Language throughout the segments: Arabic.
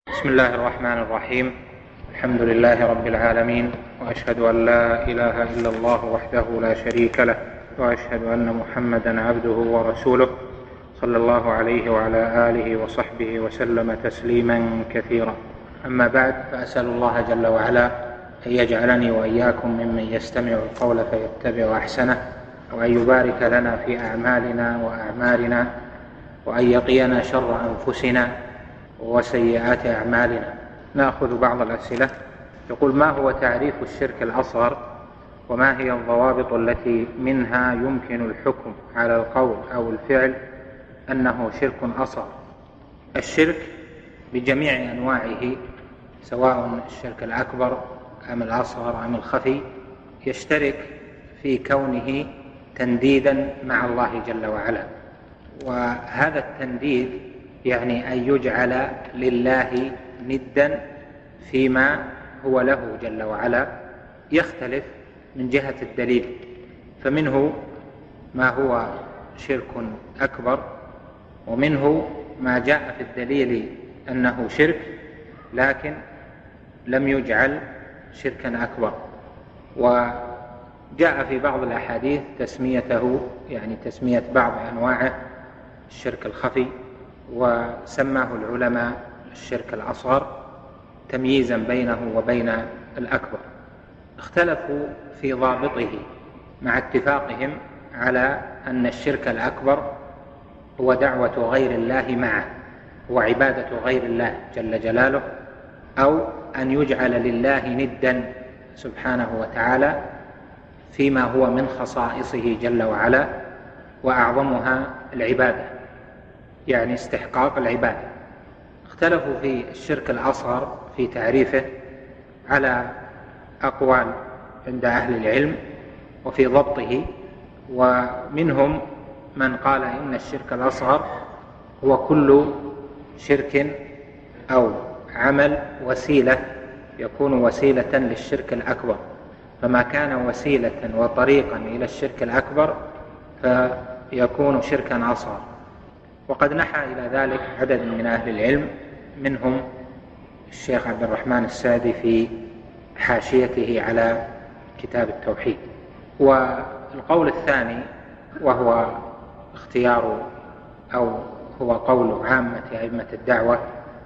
بسم الله الرحمن الرحيم. الحمد لله رب العالمين، وأشهد أن لا إله إلا الله وحده لا شريك له، وأشهد أن محمدا عبده ورسوله صلى الله عليه وعلى آله وصحبه وسلم تسليما كثيرا. أما بعد، فأسأل الله جل وعلا أن يجعلني وإياكم ممن يستمع القول فيتبع أحسنه، وأن يبارك لنا في أعمالنا وأعمالنا، وأن يقينا شر أنفسنا وسيئات أعمالنا. نأخذ بعض الأسئلة. يقول: ما هو تعريف الشرك الأصغر؟ وما هي الضوابط التي منها يمكن الحكم على القول أو الفعل أنه شرك أصغر؟ الشرك بجميع أنواعه، سواء الشرك الأكبر أم الأصغر أم الخفي، يشترك في كونه تنديدا مع الله جل وعلا. وهذا التنديد يعني أن يجعل لله ندا فيما هو له جل وعلا، يختلف من جهة الدليل، فمنه ما هو شرك أكبر، ومنه ما جاء في الدليل أنه شرك لكن لم يجعل شركا أكبر. وجاء في بعض الأحاديث تسميته، يعني تسمية بعض أنواعه الشرك الخفي، وسماه العلماء الشرك الأصغر تمييزا بينه وبين الأكبر. اختلفوا في ضابطه مع اتفاقهم على أن الشرك الأكبر هو دعوة غير الله معه وعبادة غير الله جل جلاله، أو أن يجعل لله ندا سبحانه وتعالى فيما هو من خصائصه جل وعلا، وأعظمها العبادة، يعني استحقاق العبادة. اختلفوا في الشرك الأصغر في تعريفه على أقوال عند أهل العلم وفي ضبطه، ومنهم من قال إن الشرك الأصغر هو كل شرك أو عمل وسيلة يكون وسيلة للشرك الأكبر، فما كان وسيلة وطريقا إلى الشرك الأكبر فيكون شركا أصغر. وقد نحى إلى ذلك عدد من أهل العلم، منهم الشيخ عبد الرحمن السعدي في حاشيته على كتاب التوحيد. والقول الثاني، وهو اختيار أو هو قول عامة أئمة الدعوة،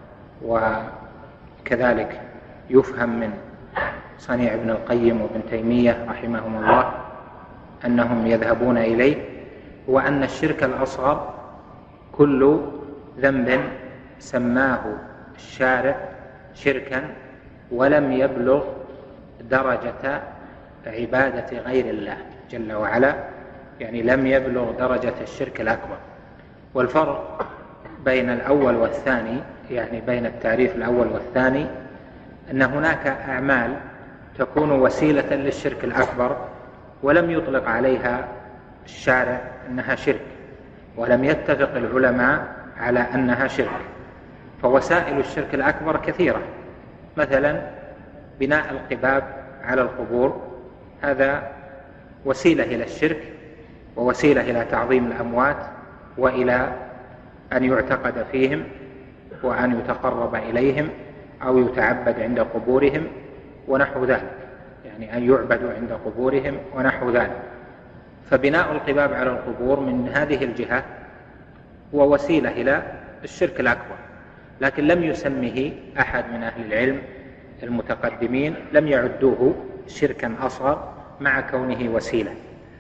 وكذلك يفهم من صنيع ابن القيم وابن تيمية رحمهم الله أنهم يذهبون إليه، هو أن الشرك الأصغر كل ذنب سماه الشارع شركا ولم يبلغ درجة عبادة غير الله جل وعلا، يعني لم يبلغ درجة الشرك الأكبر. والفرق بين الأول والثاني، يعني بين التعريف الأول والثاني، أن هناك أعمال تكون وسيلة للشرك الأكبر ولم يطلق عليها الشارع أنها شرك، ولم يتفق العلماء على أنها شرك. فوسائل الشرك الأكبر كثيرة، مثلا بناء القباب على القبور، هذا وسيلة إلى الشرك ووسيلة إلى تعظيم الأموات وإلى أن يعتقد فيهم وأن يتقرب إليهم أو يتعبد عند قبورهم ونحو ذلك، يعني أن يعبدوا عند قبورهم ونحو ذلك. فبناء القباب على القبور من هذه الجهة هو وسيلة إلى الشرك الأكبر، لكن لم يسمه أحد من أهل العلم المتقدمين، لم يعدوه شركا أصغر مع كونه وسيلة.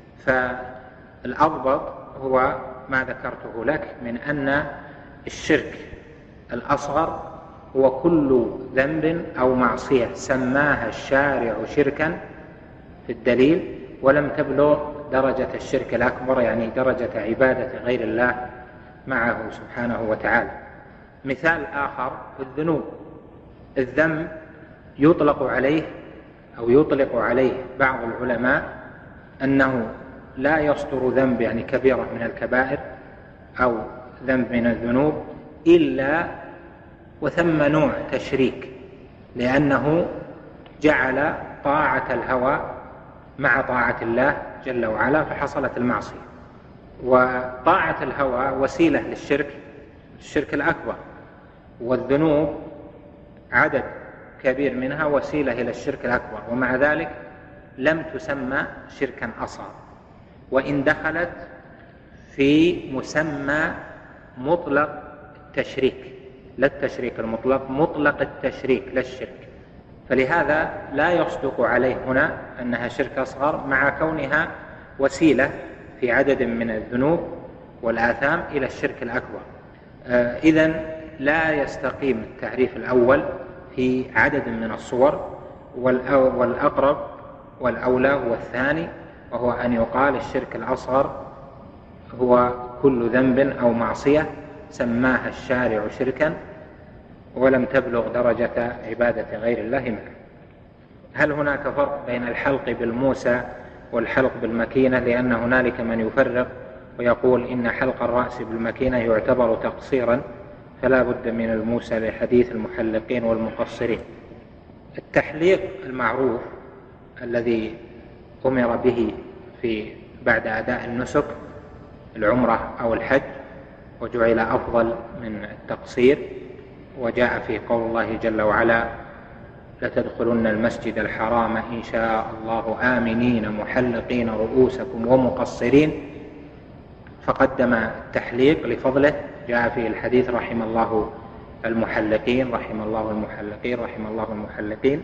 فالأضبط هو ما ذكرته لك من أن الشرك الأصغر هو كل ذنب أو معصية سماها الشارع شركا في الدليل ولم تبلغ درجة الشرك الأكبر، يعني درجة عبادة غير الله معه سبحانه وتعالى. مثال آخر في الذنوب، الذنب يطلق عليه أو يطلق عليه بعض العلماء أنه لا يصدر ذنب، يعني كبيرة من الكبائر أو ذنب من الذنوب، إلا وثم نوع تشريك، لأنه جعل طاعة الهوى مع طاعة الله جل وعلا فحصلت المعصية. وطاعة الهوى وسيلة للشرك الأكبر، والذنوب عدد كبير منها وسيلة إلى الشرك الأكبر، ومع ذلك لم تسمى شركا أصغر، وإن دخلت في مسمى مطلق التشريك، لا التشريك المطلق، مطلق التشريك لا الشرك. فلهذا لا يصدق عليه هنا أنها شرك أصغر، مع كونها وسيلة في عدد من الذنوب والآثام إلى الشرك الأكبر. إذن لا يستقيم التعريف الأول في عدد من الصور، والأقرب والأولى هو الثاني، وهو أن يقال الشرك الأصغر هو كل ذنب أو معصية سماها الشارع شركا ولم تبلغ درجة عبادة غير الله معه. هل هناك فرق بين الحلق بالموسى والحلق بالمكينة؟ لأن هنالك من يفرق ويقول إن حلق الرأس بالمكينة يعتبر تقصيرا فلا بد من الموسى لحديث المحلقين والمقصرين. التحليق المعروف الذي أمر به بعد أداء النسك العمرة أو الحج وجعل أفضل من التقصير، وجاء في قول الله جل وعلا لتدخلن المسجد الحرام إن شاء الله آمنين محلقين رؤوسكم ومقصرين، فقدم التحليق لفضله. جاء في الحديث رحم الله المحلقين رحم الله المحلقين رحم الله المحلقين.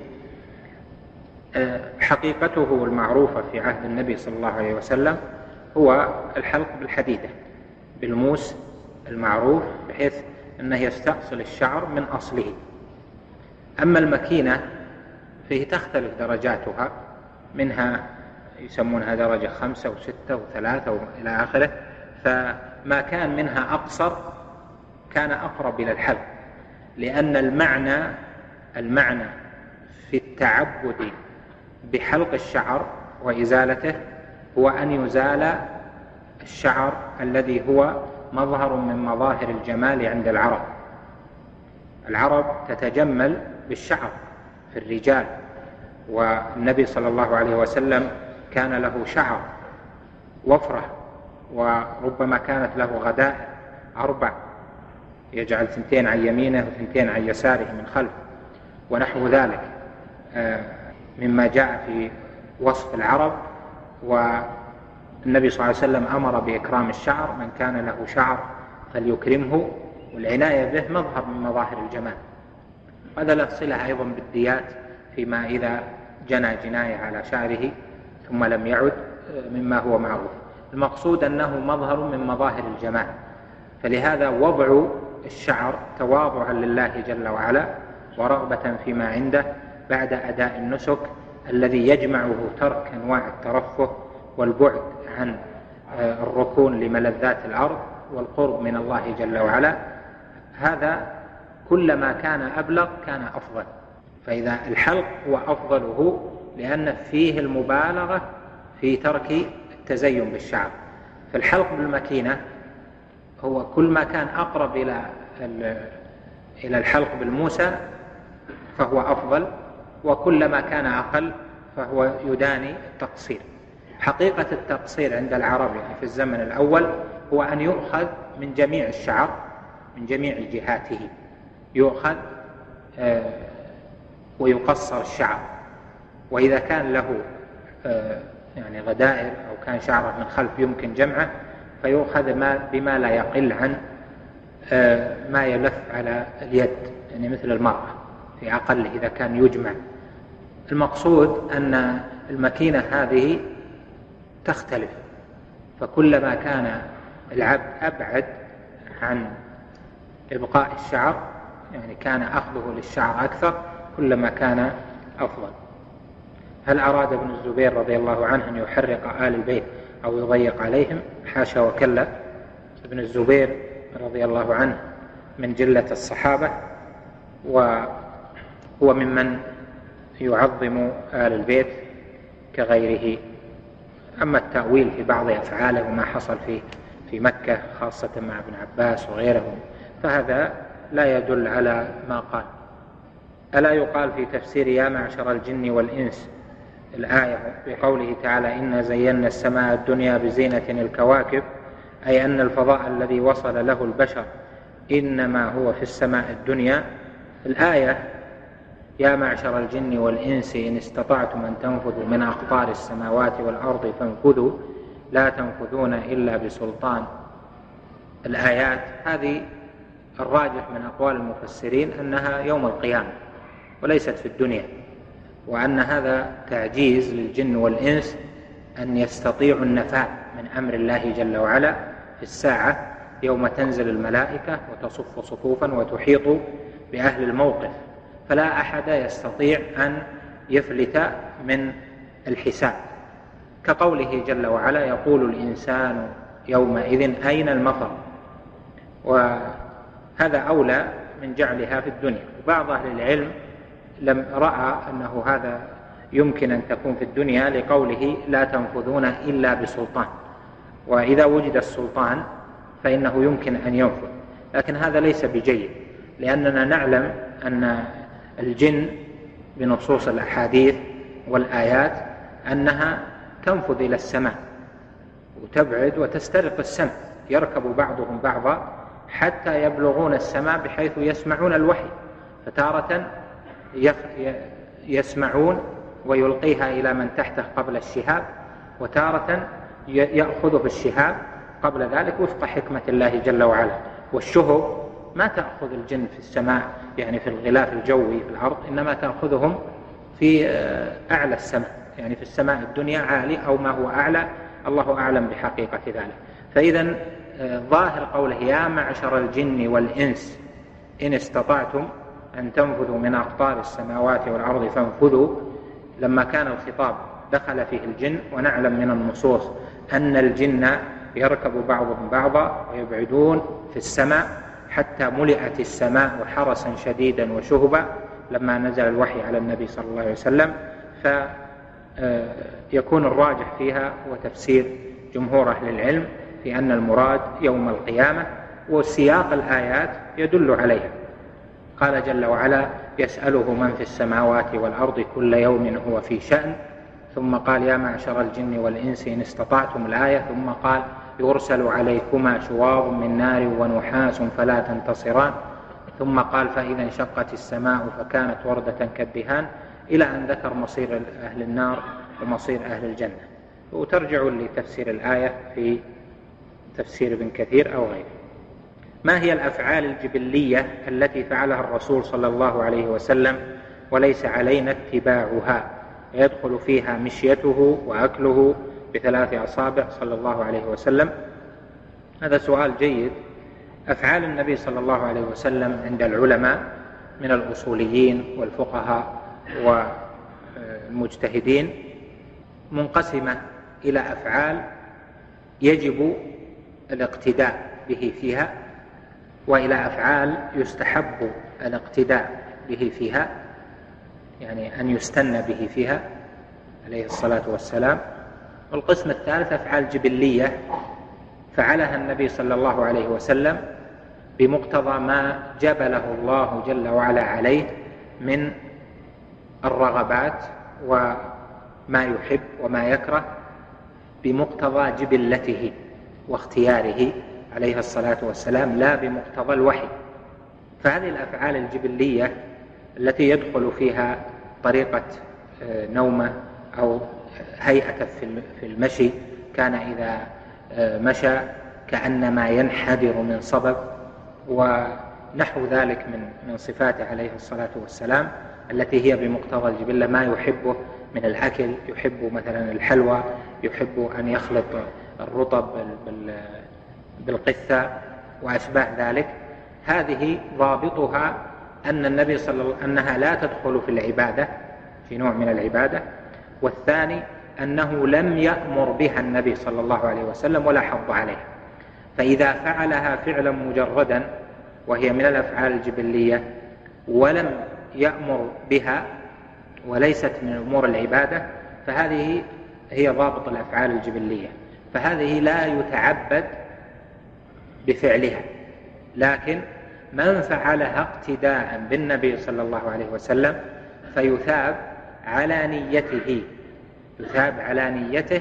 حقيقته المعروفة في عهد النبي صلى الله عليه وسلم هو الحلق بالحديدة بالموس المعروف، بحيث أنه يستأصل الشعر من أصله. أما المكينة فيه تختلف درجاتها، منها يسمونها درجة 5 و6 و3 وإلى آخره، فما كان منها أقصر كان أقرب إلى الحلق، لأن المعنى في التعبد بحلق الشعر وإزالته هو أن يزال الشعر الذي هو مظهر من مظاهر الجمال عند العرب تتجمل بالشعر في الرجال، والنبي صلى الله عليه وسلم كان له شعر وفرة، وربما كانت له غداء 4 يجعل 2 عن يمينه و2 عن يساره من خلف ونحو ذلك مما جاء في وصف العرب. والنبي صلى الله عليه وسلم أمر بإكرام الشعر، من كان له شعر فليكرمه، والعناية به مظهر من مظاهر الجمال. هذا له صلة أيضا بالديات فيما إذا جنى جناية على شعره ثم لم يعد، مما هو معروف. المقصود أنه مظهر من مظاهر الجمال، فلهذا وضع الشعر تواضعا لله جل وعلا ورغبة فيما عنده بعد أداء النسك الذي يجمعه ترك أنواع الترفه والبعد عن الركون لملذات الأرض والقرب من الله جل وعلا. هذا كلما كان أبلغ كان أفضل. فإذا الحلق هو أفضله لأن فيه المبالغة في ترك التزين بالشعر، فالحلق بالمكينة هو كل ما كان أقرب إلى الحلق بالموسى فهو أفضل، وكلما كان أقل فهو يداني التقصير. حقيقة التقصير عند العرب في الزمن الأول هو أن يؤخذ من جميع الشعر من جميع جهاته، يؤخذ ويقصر الشعر، وإذا كان له يعني غدائر أو كان شعره من خلف يمكن جمعه فيؤخذ بما لا يقل عن ما يلف على اليد، يعني مثل المرأة في أقل إذا كان يجمع. المقصود أن المكينة هذه تختلف، فكلما كان العبد أبعد عن إبقاء الشعر يعني كان أخذه للشعر أكثر كلما كان أفضل. هل أراد ابن الزبير رضي الله عنه أن يحرق آل البيت أو يضيق عليهم؟ حاشا وكلا. ابن الزبير رضي الله عنه من جلة الصحابة، وهو ممن يعظم آل البيت كغيره. أما التأويل في بعض أفعاله وما حصل في مكة خاصة مع ابن عباس وغيرهم فهذا لا يدل على ما قال. ألا يقال في تفسير يا معشر الجن والإنس الآية بقوله تعالى إنا زينا السماء الدنيا بزينة الكواكب، أي أن الفضاء الذي وصل له البشر إنما هو في السماء الدنيا. الآية يا معشر الجن والإنس إن استطعتم أن تنفذوا من أقطار السماوات والأرض فانفذوا لا تنفذون إلا بسلطان. الآيات هذه الراجح من أقوال المفسرين أنها يوم القيامة وليست في الدنيا، وأن هذا تعجيز للجن والإنس أن يستطيعوا النفاذ من أمر الله جل وعلا في الساعة يوم تنزل الملائكة وتصف صفوفا وتحيط بأهل الموقف، فلا أحد يستطيع أن يفلت من الحساب، كقوله جل وعلا يقول الإنسان يومئذ أين المفر، وهذا أولى من جعلها في الدنيا. وبعض أهل العلم لم رأى أنه هذا يمكن أن تكون في الدنيا لقوله لا تنفذون إلا بسلطان، وإذا وجد السلطان فإنه يمكن أن ينفذ، لكن هذا ليس بجيد، لأننا نعلم أن الجن بنصوص الأحاديث والآيات أنها تنفذ إلى السماء وتبعد وتسترق السمع، يركب بعضهم بعضا حتى يبلغون السماء بحيث يسمعون الوحي، فتارة يسمعون ويلقيها إلى من تحته قبل الشهاب، وتارة يأخذ في الشهاب قبل ذلك وفق حكمة الله جل وعلا. والشهب ما تأخذ الجن في السماء يعني في الغلاف الجوي في الأرض، إنما تأخذهم في أعلى السماء، يعني في السماء الدنيا عالي أو ما هو أعلى، الله أعلم بحقيقة ذلك. فإذا ظاهر قوله يا معشر الجن والإنس إن استطعتم أن تنفذوا من أقطار السماوات والأرض فانفذوا، لما كان الخطاب دخل فيه الجن، ونعلم من النصوص أن الجن يركب بعضهم بعضا ويبعدون في السماء حتى ملئت السماء حرسا شديدا وشهبا لما نزل الوحي على النبي صلى الله عليه وسلم، فيكون الراجح فيها هو تفسير جمهور أهل العلم في أن المراد يوم القيامة، وسياق الآيات يدل عليها. قال جل وعلا يسأله من في السماوات والأرض كل يوم هو في شأن، ثم قال يا معشر الجن والإنس إن استطعتم الآية، ثم قال يرسل عليكما شواظ من نار ونحاس فلا تنتصران، ثم قال فإذا انشقت السماء فكانت وردة كالدهان، إلى أن ذكر مصير أهل النار ومصير أهل الجنة. وترجع لتفسير الآية في تفسير ابن كثير أو غيره. ما هي الأفعال الجبلية التي فعلها الرسول صلى الله عليه وسلم وليس علينا اتباعها، يدخل فيها مشيته وأكله ب3 أصابع صلى الله عليه وسلم؟ هذا سؤال جيد. أفعال النبي صلى الله عليه وسلم عند العلماء من الأصوليين والفقهاء والمجتهدين منقسمة إلى أفعال يجب الاقتداء به فيها، وإلى أفعال يستحب الاقتداء به فيها، يعني أن يستنى به فيها عليه الصلاة والسلام. والقسم الثالث أفعال جبلية فعلها النبي صلى الله عليه وسلم بمقتضى ما جبله الله جل وعلا عليه من الرغبات وما يحب وما يكره، بمقتضى جبلته واختياره عليه الصلاة والسلام، لا بمقتضى الوحي. فهذه الأفعال الجبلية التي يدخل فيها طريقة نومه أو هيئة في المشي، كان إذا مشى كأنما ينحدر من صبب ونحو ذلك من صفاته عليه الصلاة والسلام التي هي بمقتضى الجبلة، ما يحبه من الأكل، يحب مثلا الحلوى، يحب أن يخلط الرطب بالقثة وأشباه ذلك. هذه ضابطها أن النبي أنها لا تدخل في العبادة في نوع من العبادة، والثاني أنه لم يأمر بها النبي صلى الله عليه وسلم ولا حض عليها. فإذا فعلها فعلا مجردا وهي من الأفعال الجبلية ولم يأمر بها وليست من أمور العبادة، فهذه هي ضابط الأفعال الجبلية، فهذه لا يتعبد بفعلها. لكن من فعلها اقتداء بالنبي صلى الله عليه وسلم فيثاب على نيته، يثاب على نيته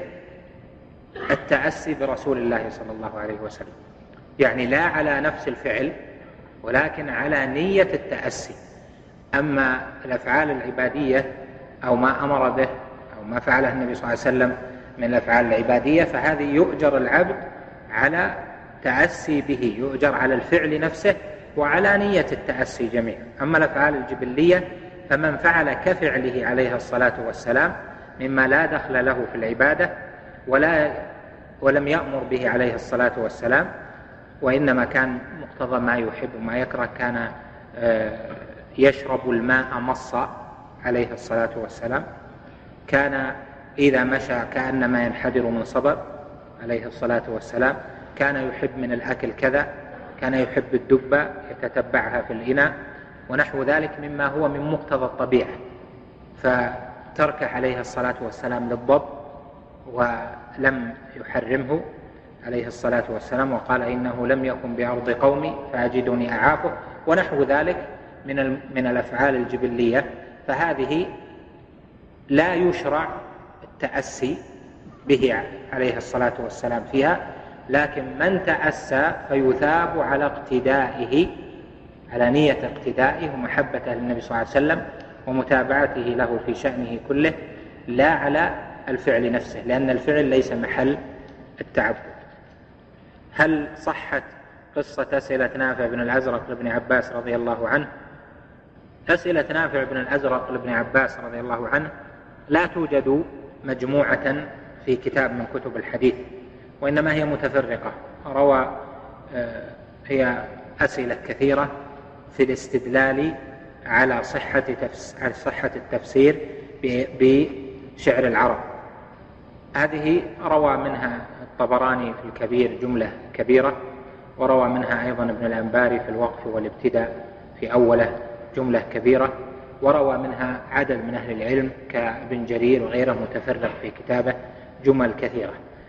التأسي برسول الله صلى الله عليه وسلم، يعني لا على نفس الفعل ولكن على نية التأسي. أما الأفعال العبادية أو ما أمر به أو ما فعله النبي صلى الله عليه وسلم من الأفعال العبادية فهذه يؤجر العبد على تأسي به، يؤجر على الفعل نفسه وعلى نية التأسي جميعا. أما الأفعال الجبلية فمن فعل كفعله عليه الصلاة والسلام مما لا دخل له في العبادة ولم يأمر به عليه الصلاة والسلام، وإنما كان مقتضى ما يحب وما يكره، كان يشرب الماء مصا عليه الصلاة والسلام، كان إذا مشى كأنما ينحدر من صبب عليه الصلاة والسلام، كان يحب من الأكل كذا، كان يحب الدبة يتتبعها في الإناء ونحو ذلك مما هو من مقتضى الطبيعة، فترك عليه الصلاة والسلام للضب ولم يحرمه عليه الصلاة والسلام، وقال إنه لم يكن بأرض قومي فأجدني أعافه ونحو ذلك من الأفعال الجبلية. فهذه لا يشرع التأسي به عليه الصلاة والسلام فيها، لكن من تأسى فيثاب على اقتدائه، على نية اقتدائه ومحبته للنبي صلى الله عليه وسلم ومتابعته له في شأنه كله، لا على الفعل نفسه، لأن الفعل ليس محل التعبد. هل صحت قصة أسئلة نافع بن الأزرق لابن عباس رضي الله عنه؟ أسئلة نافع بن الأزرق لابن عباس رضي الله عنه لا توجد مجموعة في كتاب من كتب الحديث، وإنما هي متفرقة. هي أسئلة كثيرة في الاستدلال على صحة التفسير بشعر العرب. هذه روى منها الطبراني في الكبير جملة كبيرة، وروى منها أيضا ابن الأنباري في الوقف والابتداء في أوله جملة كبيرة، وروى منها عدد من أهل العلم كابن جرير وغيره متفرق في كتابه جمل كثيرة،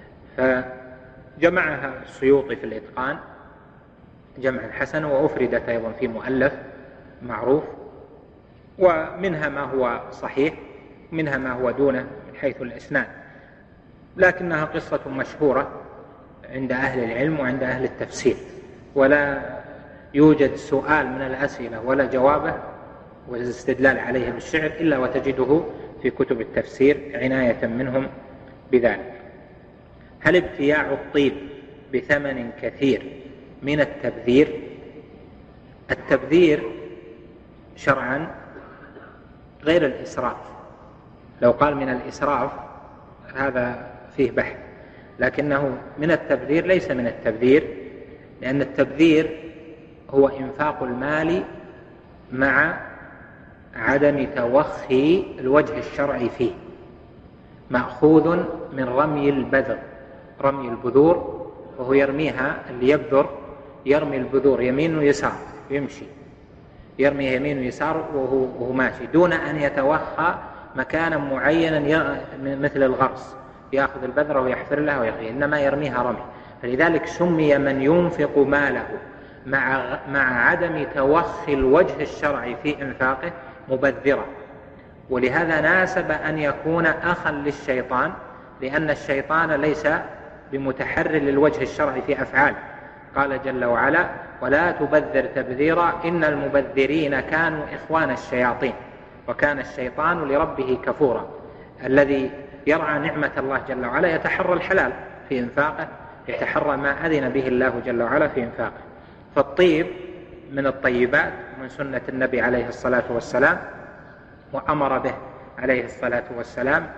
فجمعها السيوطي في الإتقان جمعا حسنا، وأفردت أيضا في مؤلف معروف، ومنها ما هو صحيح منها ما هو دونه من حيث الإسناد، لكنها قصة مشهورة عند أهل العلم وعند أهل التفسير، ولا يوجد سؤال من الأسئلة ولا جوابه والاستدلال عليه بالشعر إلا وتجده في كتب التفسير عناية منهم بذلك. هل ابتياع الطيب بثمن كثير من التبذير؟ التبذير شرعا غير الإسراف، لو قال من الإسراف هذا فيه بحث، لكنه من التبذير ليس من التبذير، لأن التبذير هو إنفاق المال مع عدم توخي الوجه الشرعي فيه، مأخوذ من رمي البذر، رمي البذور، وهو يرميها اللي يبذر يرمي البذور يمين ويسار يمشي، يرمي يمين ويسار وهو ماشي دون أن يتوخى مكانا معينا مثل الغرس، يأخذ البذرة ويحفر لها ويغلي، إنما يرميها رمي. فلذلك سمي من ينفق ماله مع عدم توخي الوجه الشرعي في إنفاقه مبذرا، ولهذا ناسب أن يكون أخا للشيطان، لأن الشيطان ليس بمتحرر للوجه الشرعي في أفعاله. قال جل وعلا: ولا تبذر تبذيرا إن المبذرين كانوا إخوان الشياطين وكان الشيطان لربه كفورا. الذي يرعى نعمة الله جل وعلا يتحرى الحلال في إنفاقه، يتحرى ما أذن به الله جل وعلا في إنفاقه. فالطيب من الطيبات من سنة النبي عليه الصلاة والسلام، وأمر به عليه الصلاة والسلام،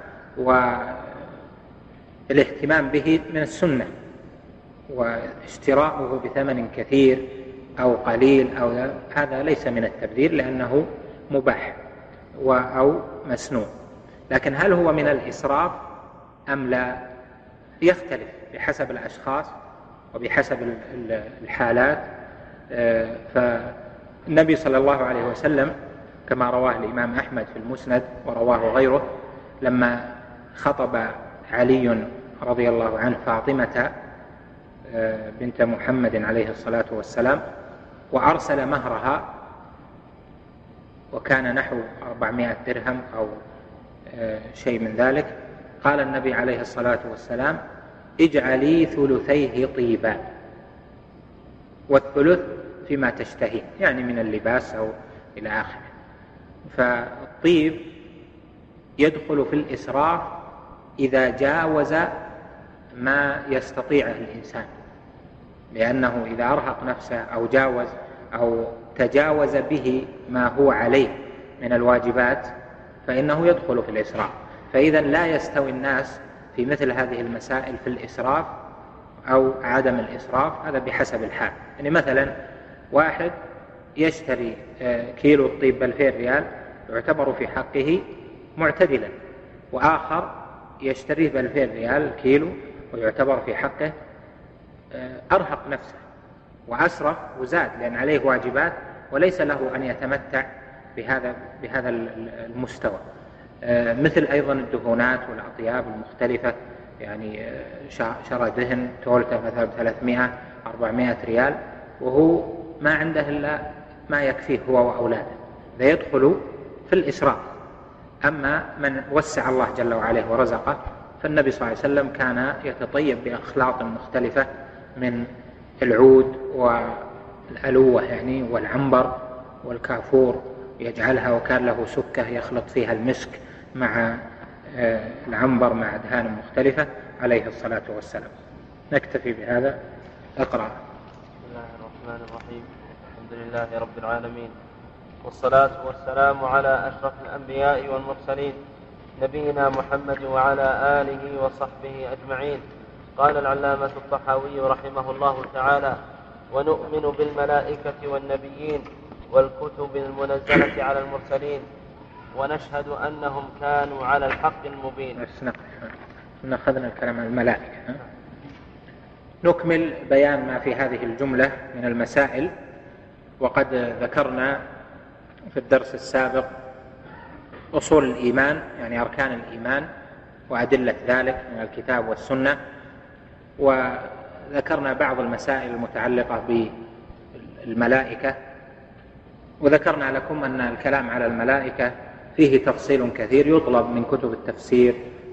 والاهتمام به من السنة، واشتراؤه بثمن كثير أو قليل هذا ليس من التبذير لأنه مباح أو مسنون. لكن هل هو من الإسراف أم لا؟ يختلف بحسب الأشخاص وبحسب الحالات. فالنبي صلى الله عليه وسلم كما رواه الإمام أحمد في المسند ورواه غيره، لما خطب علي رضي الله عنه فاطمة بنت محمد عليه الصلاة والسلام وأرسل مهرها وكان نحو 400 درهم أو شيء من ذلك، قال النبي عليه الصلاة والسلام: اجعلي ثلثيه طيبا، والثلث فيما تشتهي، يعني من اللباس أو إلى آخره. فالطيب يدخل في الإسراف إذا جاوز ما يستطيعه الإنسان، لأنه إذا أرهق نفسه أو تجاوز به ما هو عليه من الواجبات فإنه يدخل في الإسراف. فإذا لا يستوي الناس في مثل هذه المسائل في الإسراف أو عدم الإسراف، هذا بحسب الحال. يعني مثلا واحد يشتري كيلو الطيب ب2000 ريال يعتبر في حقه معتدلا، وآخر يشتريه ب2000 ريال كيلو ويعتبر في حقه أرهق نفسه وأسرف وزاد، لأن عليه واجبات وليس له أن يتمتع بهذا المستوى. مثل أيضا الدهونات والأطياب المختلفة، يعني شرى دهن تولته مثلا 300-400 ريال وهو ما عنده إلا ما يكفيه هو وأولاده، ذا يدخل في الإسراف. أما من وسع الله جل وعلا ورزقه فالنبي صلى الله عليه وسلم كان يتطيب بأخلاط مختلفة من العود والألوة يعني والعنبر والكافور يجعلها، وكان له سكة يخلط فيها المسك مع العنبر مع أدهان مختلفة عليه الصلاة والسلام. نكتفي بهذا. اقرأ. بسم الله الرحمن الرحيم. الحمد لله رب العالمين، والصلاة والسلام على أشرف الأنبياء والمرسلين نبينا محمد وعلى آله وصحبه أجمعين. قال العلامة الطحاوي رحمه الله تعالى: ونؤمن بالملائكة والنبيين والكتب المنزلة على المرسلين ونشهد أنهم كانوا على الحق المبين. أخذنا الكلام عن الملائكة. نكمل بيان ما في هذه الجملة من المسائل. وقد ذكرنا في الدرس السابق أصول الإيمان، يعني أركان الإيمان وأدلة ذلك من الكتاب والسنة، وذكرنا بعض المسائل المتعلقة بالملائكة، وذكرنا لكم أن الكلام على فيه تفصيل كثير يطلب من كتب التفسير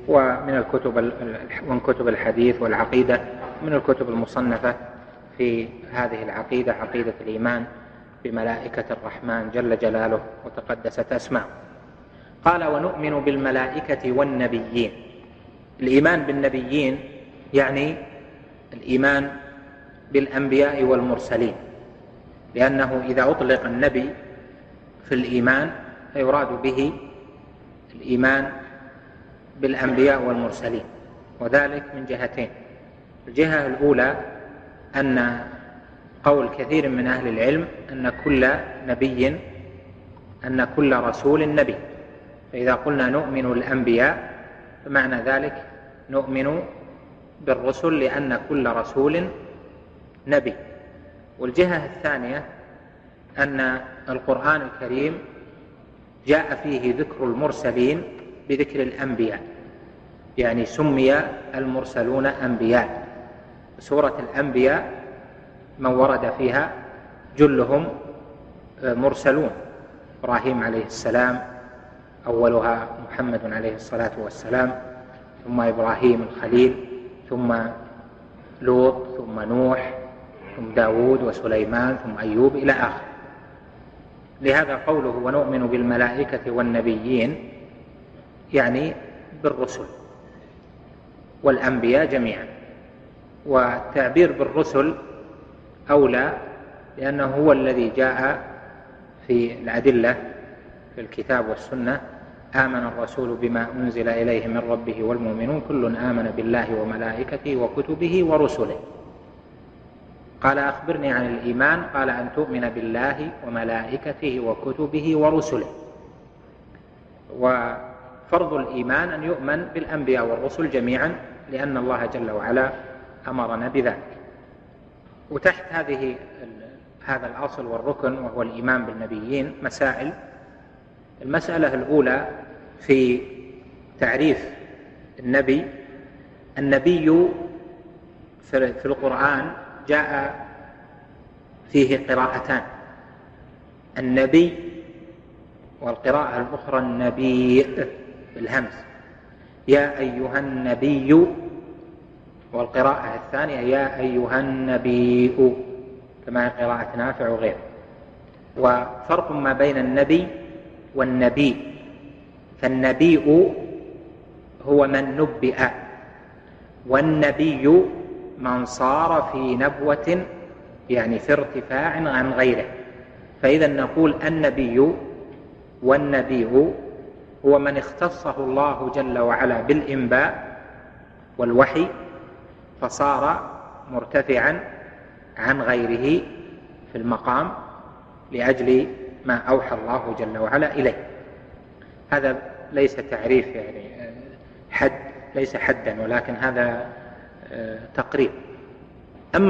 ومن كتب الحديث والعقيدة، من الكتب المصنفة في هذه العقيدة، عقيدة الإيمان بملائكة الرحمن جل جلاله وتقدست أسماؤه. قال: ونؤمن بالملائكة والنبيين. الإيمان بالنبيين يعني الإيمان بالأنبياء والمرسلين، لأنه إذا أطلق النبي في الإيمان فيراد به الإيمان بالأنبياء والمرسلين، وذلك من جهتين. الجهة الأولى أن قول كثير من أهل العلم أن كل رسول نبي، فإذا قلنا نؤمن الأنبياء فمعنى ذلك نؤمن بالرسل لأن كل رسول نبي. والجهة الثانية أن القرآن الكريم جاء فيه ذكر المرسلين بذكر الأنبياء، يعني سمي المرسلون أنبياء. سورة الأنبياء من ورد فيها جلهم مرسلون: إبراهيم عليه السلام أولها محمد عليه الصلاة والسلام، ثم إبراهيم الخليل، ثم لوط، ثم نوح، ثم داود وسليمان، ثم أيوب إلى آخر. لهذا قوله ونؤمن بالملائكة والنبيين يعني بالرسل والأنبياء جميعا. والتعبير بالرسل أولى لأنه هو الذي جاء في الأدلة في الكتاب والسنة: آمن الرسول بما أنزل إليه من ربه والمؤمنون كل آمن بالله وملائكته وكتبه ورسله. قال: أخبرني عن الإيمان. قال: أن تؤمن بالله وملائكته وكتبه ورسله. وفرض الإيمان أن يؤمن بالأنبياء والرسل جميعا، لأن الله جل وعلا أمرنا بذلك. وتحت هذا الأصل والركن وهو الإيمان بالنبيين مسائل. المسألة الأولى في تعريف النبي. النبي في القرآن جاء فيه قراءتان: النبي، والقراءة الأخرى النبي بالهمز، يا أيها النبي، والقراءة الثانية يا أيها النبي، كما قراءة نافع وغيره. وفرق ما بين النبي والنبي. فالنبي هو من نبئ، والنبي من صار في نبوة، يعني في ارتفاع عن غيره. فإذا نقول النبي والنبي هو من اختصه الله جل وعلا بالإنباء والوحي فصار مرتفعا عن غيره في المقام لأجل ما أوحى الله جل وعلا إليه. هذا ليس تعريف، يعني حد، ليس حدا، ولكن هذا تقريب. أما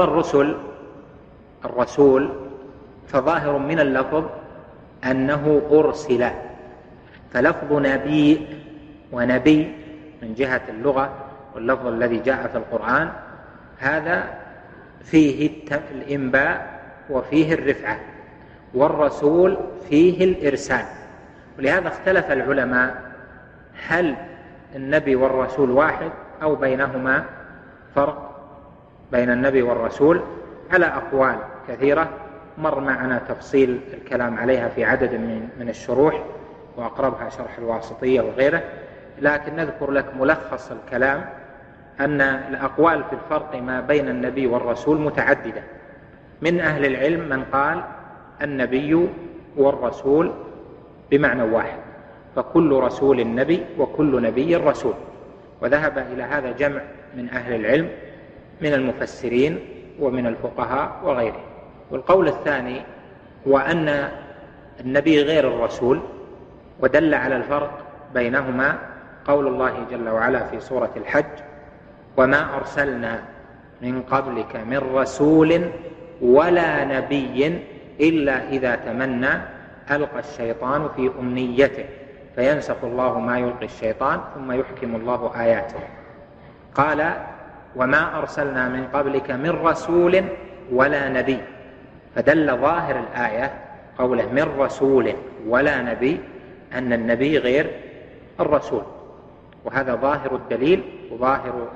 الرسول فظاهر من اللفظ أنه أرسل، فلفظ نبي ونبي من جهة اللغة واللفظ الذي جاء في القرآن هذا فيه الإنباء وفيه الرفعة، والرسول فيه الإرسال. ولهذا اختلف العلماء هل النبي والرسول واحد أو بينهما فرق بين النبي والرسول، على أقوال كثيرة مر معنا تفصيل الكلام عليها في عدد من الشروح، وأقربها شرح الواسطية وغيره، لكن نذكر لك ملخص الكلام أن الأقوال في الفرق ما بين النبي والرسول متعددة. من أهل العلم من قال النبي والرسول بمعنى واحد، فكل رسول نبي وكل نبي رسول، وذهب إلى هذا جمع من أهل العلم من المفسرين ومن الفقهاء وغيره. والقول الثاني هو أن النبي غير الرسول، ودل على الفرق بينهما قول الله جل وعلا في سورة الحج: وما أرسلنا من قبلك من رسول ولا نبي إلا إذا تمنى ألقى الشيطان في أمنيته فينسخ الله ما يلقي الشيطان ثم يحكم الله آياته. قال: وما أرسلنا من قبلك من رسول ولا نبي، فدل ظاهر الآية قوله من رسول ولا نبي أن النبي غير الرسول، وهذا ظاهر الدليل وظاهر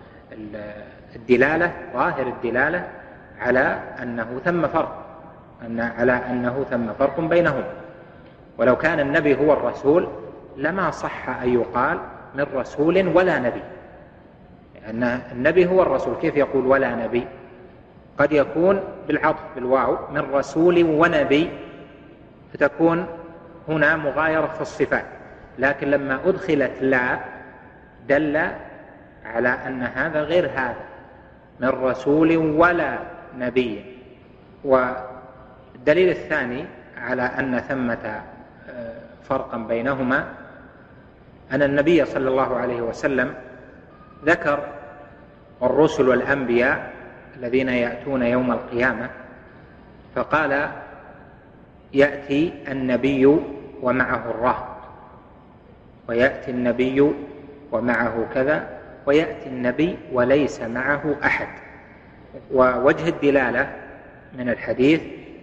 الدلالة، ظاهر الدلالة على أنه ثم فرق، على أنه ثم فرق بينهم. ولو كان النبي هو الرسول لما صح أن يقال من رسول ولا نبي، لأن النبي هو الرسول، كيف يقول ولا نبي؟ قد يكون بالعطف بالواو من رسول ونبي، فتكون هنا مغايرة في الصفات، لكن لما أدخلت لا دل على أن هذا غير هذا، من رسول ولا نبي. والدليل الثاني على أن ثمة فرقا بينهما أن النبي صلى الله عليه وسلم ذكر الرسل والأنبياء الذين يأتون يوم القيامة، فقال: يأتي النبي ومعه الرهط، ويأتي النبي ومعه كذا، ويأتي النبي وليس معه أحد. ووجه الدلالة من الحديث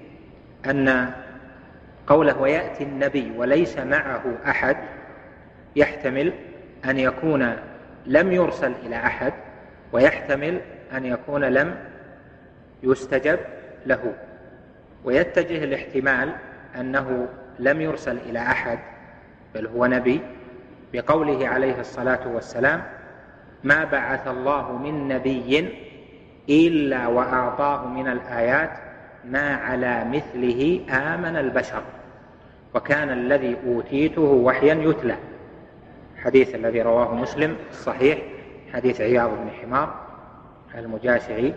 أن قوله ويأتي النبي وليس معه أحد يحتمل أن يكون لم يرسل إلى أحد، ويحتمل أن يكون لم يستجب له، ويتجه الاحتمال أنه لم يرسل إلى أحد بل هو نبي بقوله عليه الصلاة والسلام: ما بعث الله من نبي إلا وأعطاه من الآيات ما على مثله آمن البشر، وكان الذي أوتيته وحيا يتلى. حديث الذي رواه مسلم الصحيح، حديث عياض بن حمار المجاشعي.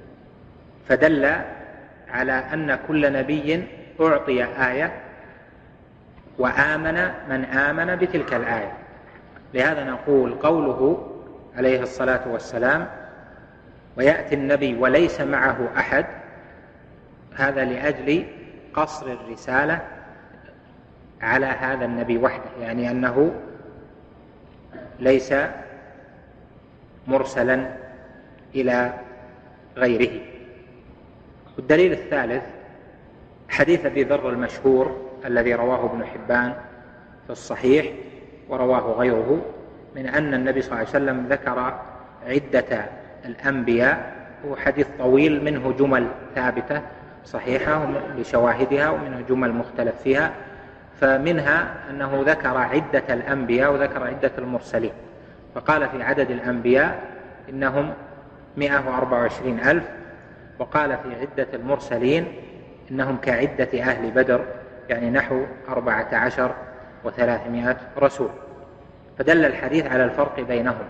فدل على أن كل نبي أعطي آية وآمن من آمن بتلك الآية. لهذا نقول قوله عليه الصلاة والسلام ويأتي النبي وليس معه أحد، هذا لأجل قصر الرسالة على هذا النبي وحده، يعني أنه ليس مرسلا إلى غيره. والدليل الثالث حديث أبي ذر المشهور الذي رواه ابن حبان في الصحيح ورواه غيره، من أن النبي صلى الله عليه وسلم ذكر عدة الأنبياء، هو حديث طويل منه جمل ثابتة صحيحة لشواهدها ومنه جمل مختلف فيها، فمنها أنه ذكر عدة الأنبياء وذكر عدة المرسلين، فقال في عدد الأنبياء إنهم 124,000، وقال في عدة المرسلين إنهم كعدة أهل بدر، يعني نحو 14,300 رسول. فدل الحديث على الفرق بينهم،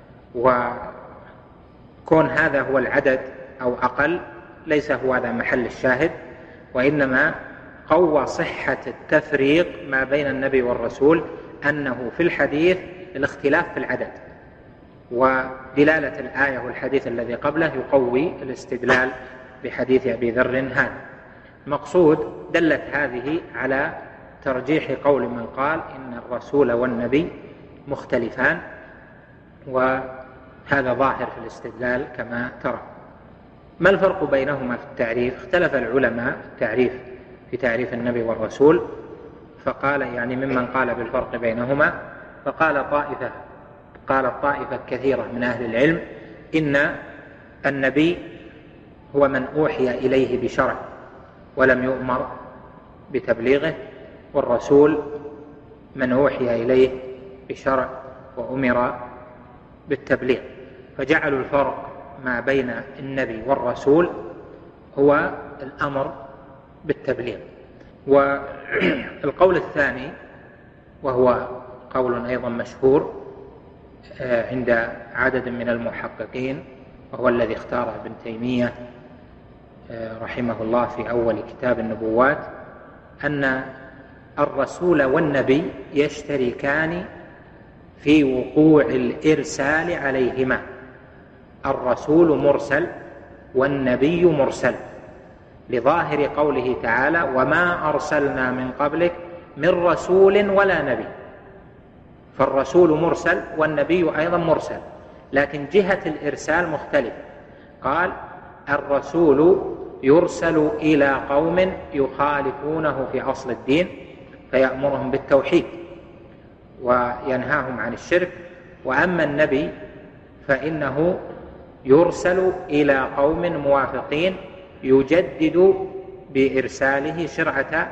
وكون هذا هو العدد أو أقل ليس هو هذا محل الشاهد، وإنما قوى صحة التفريق ما بين النبي والرسول أنه في الحديث الاختلاف في العدد، ودلالة الآية والحديث الذي قبله يقوي الاستدلال بحديث أبي ذر هذا. المقصود دلت هذه على ترجيح قول من قال إن الرسول والنبي مختلفان، وهذا ظاهر في الاستدلال كما ترى. ما الفرق بينهما في التعريف؟ اختلف العلماء في تعريف النبي والرسول، فقال يعني ممن قال بالفرق بينهما، قالت طائفة كثيرة من أهل العلم إن النبي هو من أوحي إليه بشرع ولم يؤمر بتبليغه، والرسول من أوحي إليه بشرع وأمر بالتبليغ، فجعلوا الفرق ما بين النبي والرسول هو الأمر بالتبليغ. والقول الثاني وهو قول أيضا مشهور عند عدد من المحققين، وهو الذي اختاره ابن تيمية رحمه الله في أول كتاب النبوات، أن الرسول والنبي يشتركان في وقوع الإرسال عليهما، الرسول مرسل والنبي مرسل، لظاهر قوله تعالى وما أرسلنا من قبلك من رسول ولا نبي، فالرسول مرسل والنبي أيضا مرسل، لكن جهة الإرسال مختلفة. قال الرسول يرسل إلى قوم يخالفونه في أصل الدين فيأمرهم بالتوحيد وينهاهم عن الشرك، وأما النبي فإنه يرسل إلى قوم موافقين يجدد بإرساله شرعة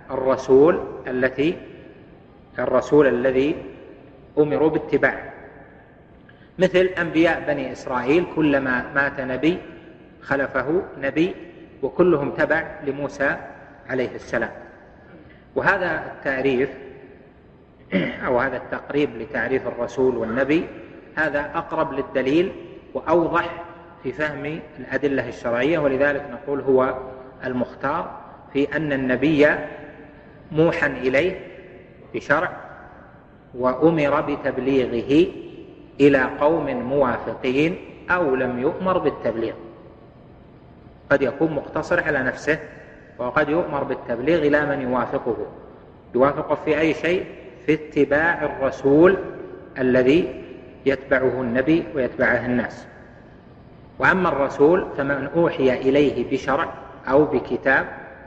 الرسول الذي أمروا باتباعه، مثل أنبياء بني إسرائيل كلما مات نبي خلفه نبي، وكلهم تبع لموسى عليه السلام. وهذا التعريف أو هذا التقريب لتعريف الرسول والنبي هذا أقرب للدليل وأوضح في فهم الأدلة الشرعية، ولذلك نقول هو المختار في أن النبي موحى إليه بشرع وأمر بتبليغه إلى قوم موافقين أو لم يؤمر بالتبليغ. قد يكون مقتصر على نفسه، وقد يؤمر بالتبليغ إلى من يوافقه في أي شيء، في اتباع الرسول الذي يتبعه النبي ويتبعه الناس. وأما الرسول فمن أوحي إليه بشرع أو بكتاب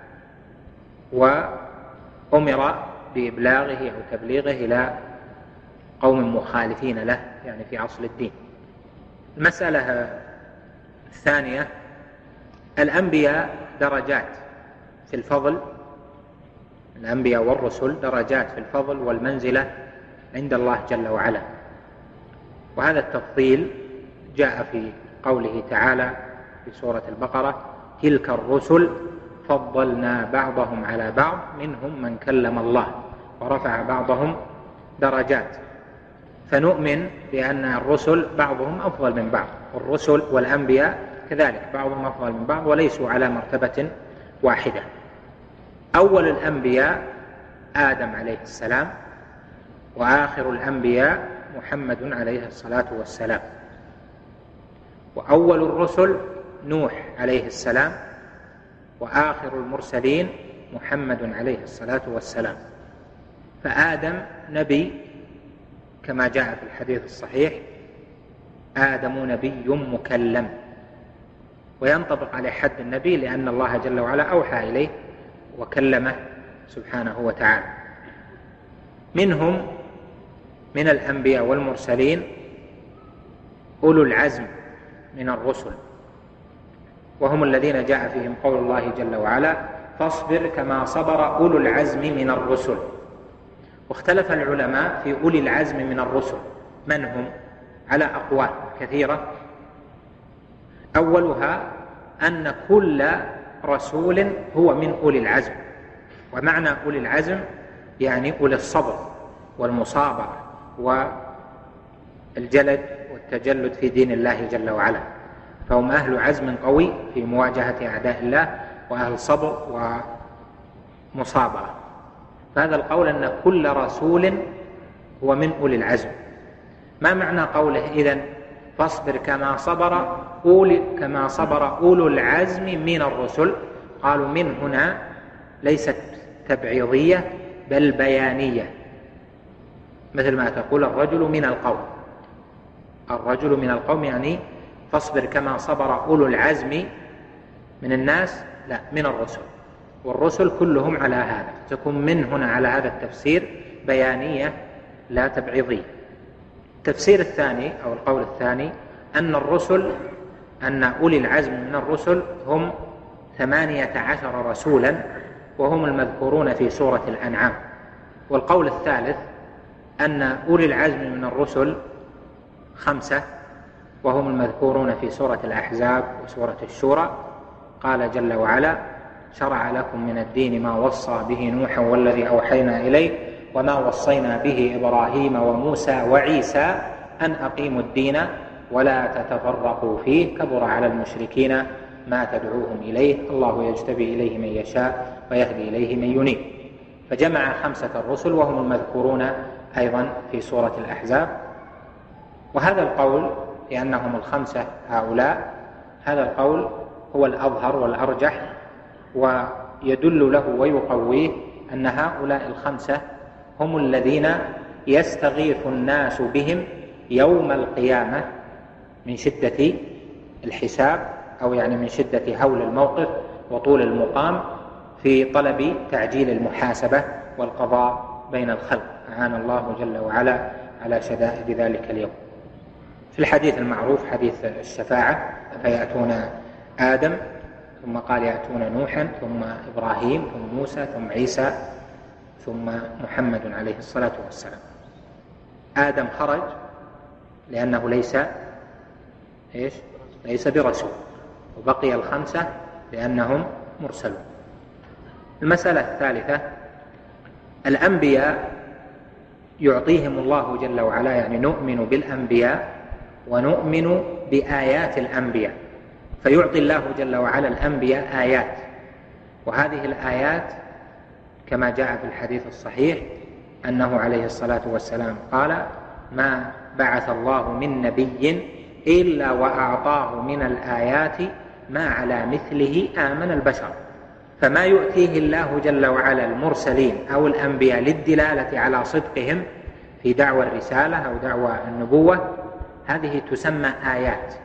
وأمر بإبلاغه أو تبليغه إلى قوم مخالفين له، يعني في أصل الدين. المسألة الثانية، الأنبياء درجات في الفضل، الأنبياء والرسل درجات في الفضل والمنزلة عند الله جل وعلا، وهذا التفضيل جاء في قوله تعالى في سورة البقرة تلك الرسل فضلنا بعضهم على بعض منهم من كلم الله ورفع بعضهم درجات، فنؤمن بأن الرسل بعضهم أفضل من بعض، والرسل والأنبياء كذلك بعضهم أفضل من بعض وليسوا على مرتبة واحدة. أول الأنبياء آدم عليه السلام، وآخر الأنبياء محمد عليه الصلاة والسلام، وأول الرسل نوح عليه السلام، وآخر المرسلين محمد عليه الصلاة والسلام. فآدم نبي كما جاء في الحديث الصحيح آدم نبي مكلم، وينطبق عليه حد النبي لأن الله جل وعلا أوحى إليه وكلمه سبحانه وتعالى. منهم من الأنبياء والمرسلين أولو العزم من الرسل، وهم الذين جاء فيهم قول الله جل وعلا فاصبر كما صبر أولو العزم من الرسل، واختلف العلماء في أولي العزم من الرسل من هم، على أقوال كثيرة. أولها أن كل رسول هو من أولي العزم، ومعنى أولي العزم يعني أولي الصبر والمصابرة والجلد والتجلد في دين الله جل وعلا، فهم أهل عزم قوي في مواجهة أعداء الله، وأهل صبر ومصابرة. فهذا القول أن كل رسول هو من أولي العزم. ما معنى قوله إذن فاصبر كما صبر أولو العزم من الرسل؟ قالوا من هنا ليست تبعيضية بل بيانية، مثل ما تقول الرجل من القوم، يعني فاصبر كما صبر أولو العزم من الناس، لا، من الرسل، والرسل كلهم على هذا، تكون من هنا على هذا التفسير بيانية لا تبعيضية. التفسير الثاني أو القول الثاني أن أولي العزم من الرسل هم 18 رسولا، وهم المذكورون في سورة الأنعام. والقول الثالث أن أولي العزم من الرسل 5، وهم المذكورون في سورة الأحزاب وسورة الشورى. قال جل وعلا: شرع لكم من الدين ما وصى به نوحا والذي أوحينا إليه وما وصينا به إبراهيم وموسى وعيسى أن أقيموا الدين ولا تتفرقوا فيه كبر على المشركين ما تدعوهم إليه الله يجتبي إليه من يشاء ويهدي إليه من ينيب. فجمع 5 الرسل وهم المذكورون أيضا في سورة الأحزاب. وهذا القول لأنهم 5 هؤلاء، هذا القول هو الأظهر والأرجح، ويدل له ويقويه أن هؤلاء 5 هم الذين يستغيث الناس بهم يوم القيامة من شدة الحساب، أو يعني من شدة هول الموقف وطول المقام، في طلب تعجيل المحاسبة والقضاء بين الخلق. أعان الله جل وعلا على شدائد ذلك اليوم. في الحديث المعروف حديث الشفاعة: فيأتون آدم، ثم قال يأتون نوحا، ثم إبراهيم، ثم موسى، ثم عيسى، ثم محمد عليه الصلاة والسلام. آدم خرج لأنه ليس برسول، وبقي 5 لأنهم مرسلون. المسألة الثالثة: الأنبياء يعطيهم الله جل وعلا، يعني نؤمن بالأنبياء ونؤمن بآيات الأنبياء، فيعطي الله جل وعلا الأنبياء آيات، وهذه الآيات كما جاء في الحديث الصحيح أنه عليه الصلاة والسلام قال: ما بعث الله من نبي إلا وأعطاه من الآيات ما على مثله آمن البشر. فما يؤتيه الله جل وعلا المرسلين أو الأنبياء للدلالة على صدقهم في دعوى الرسالة أو دعوى النبوة، هذه تسمى آيات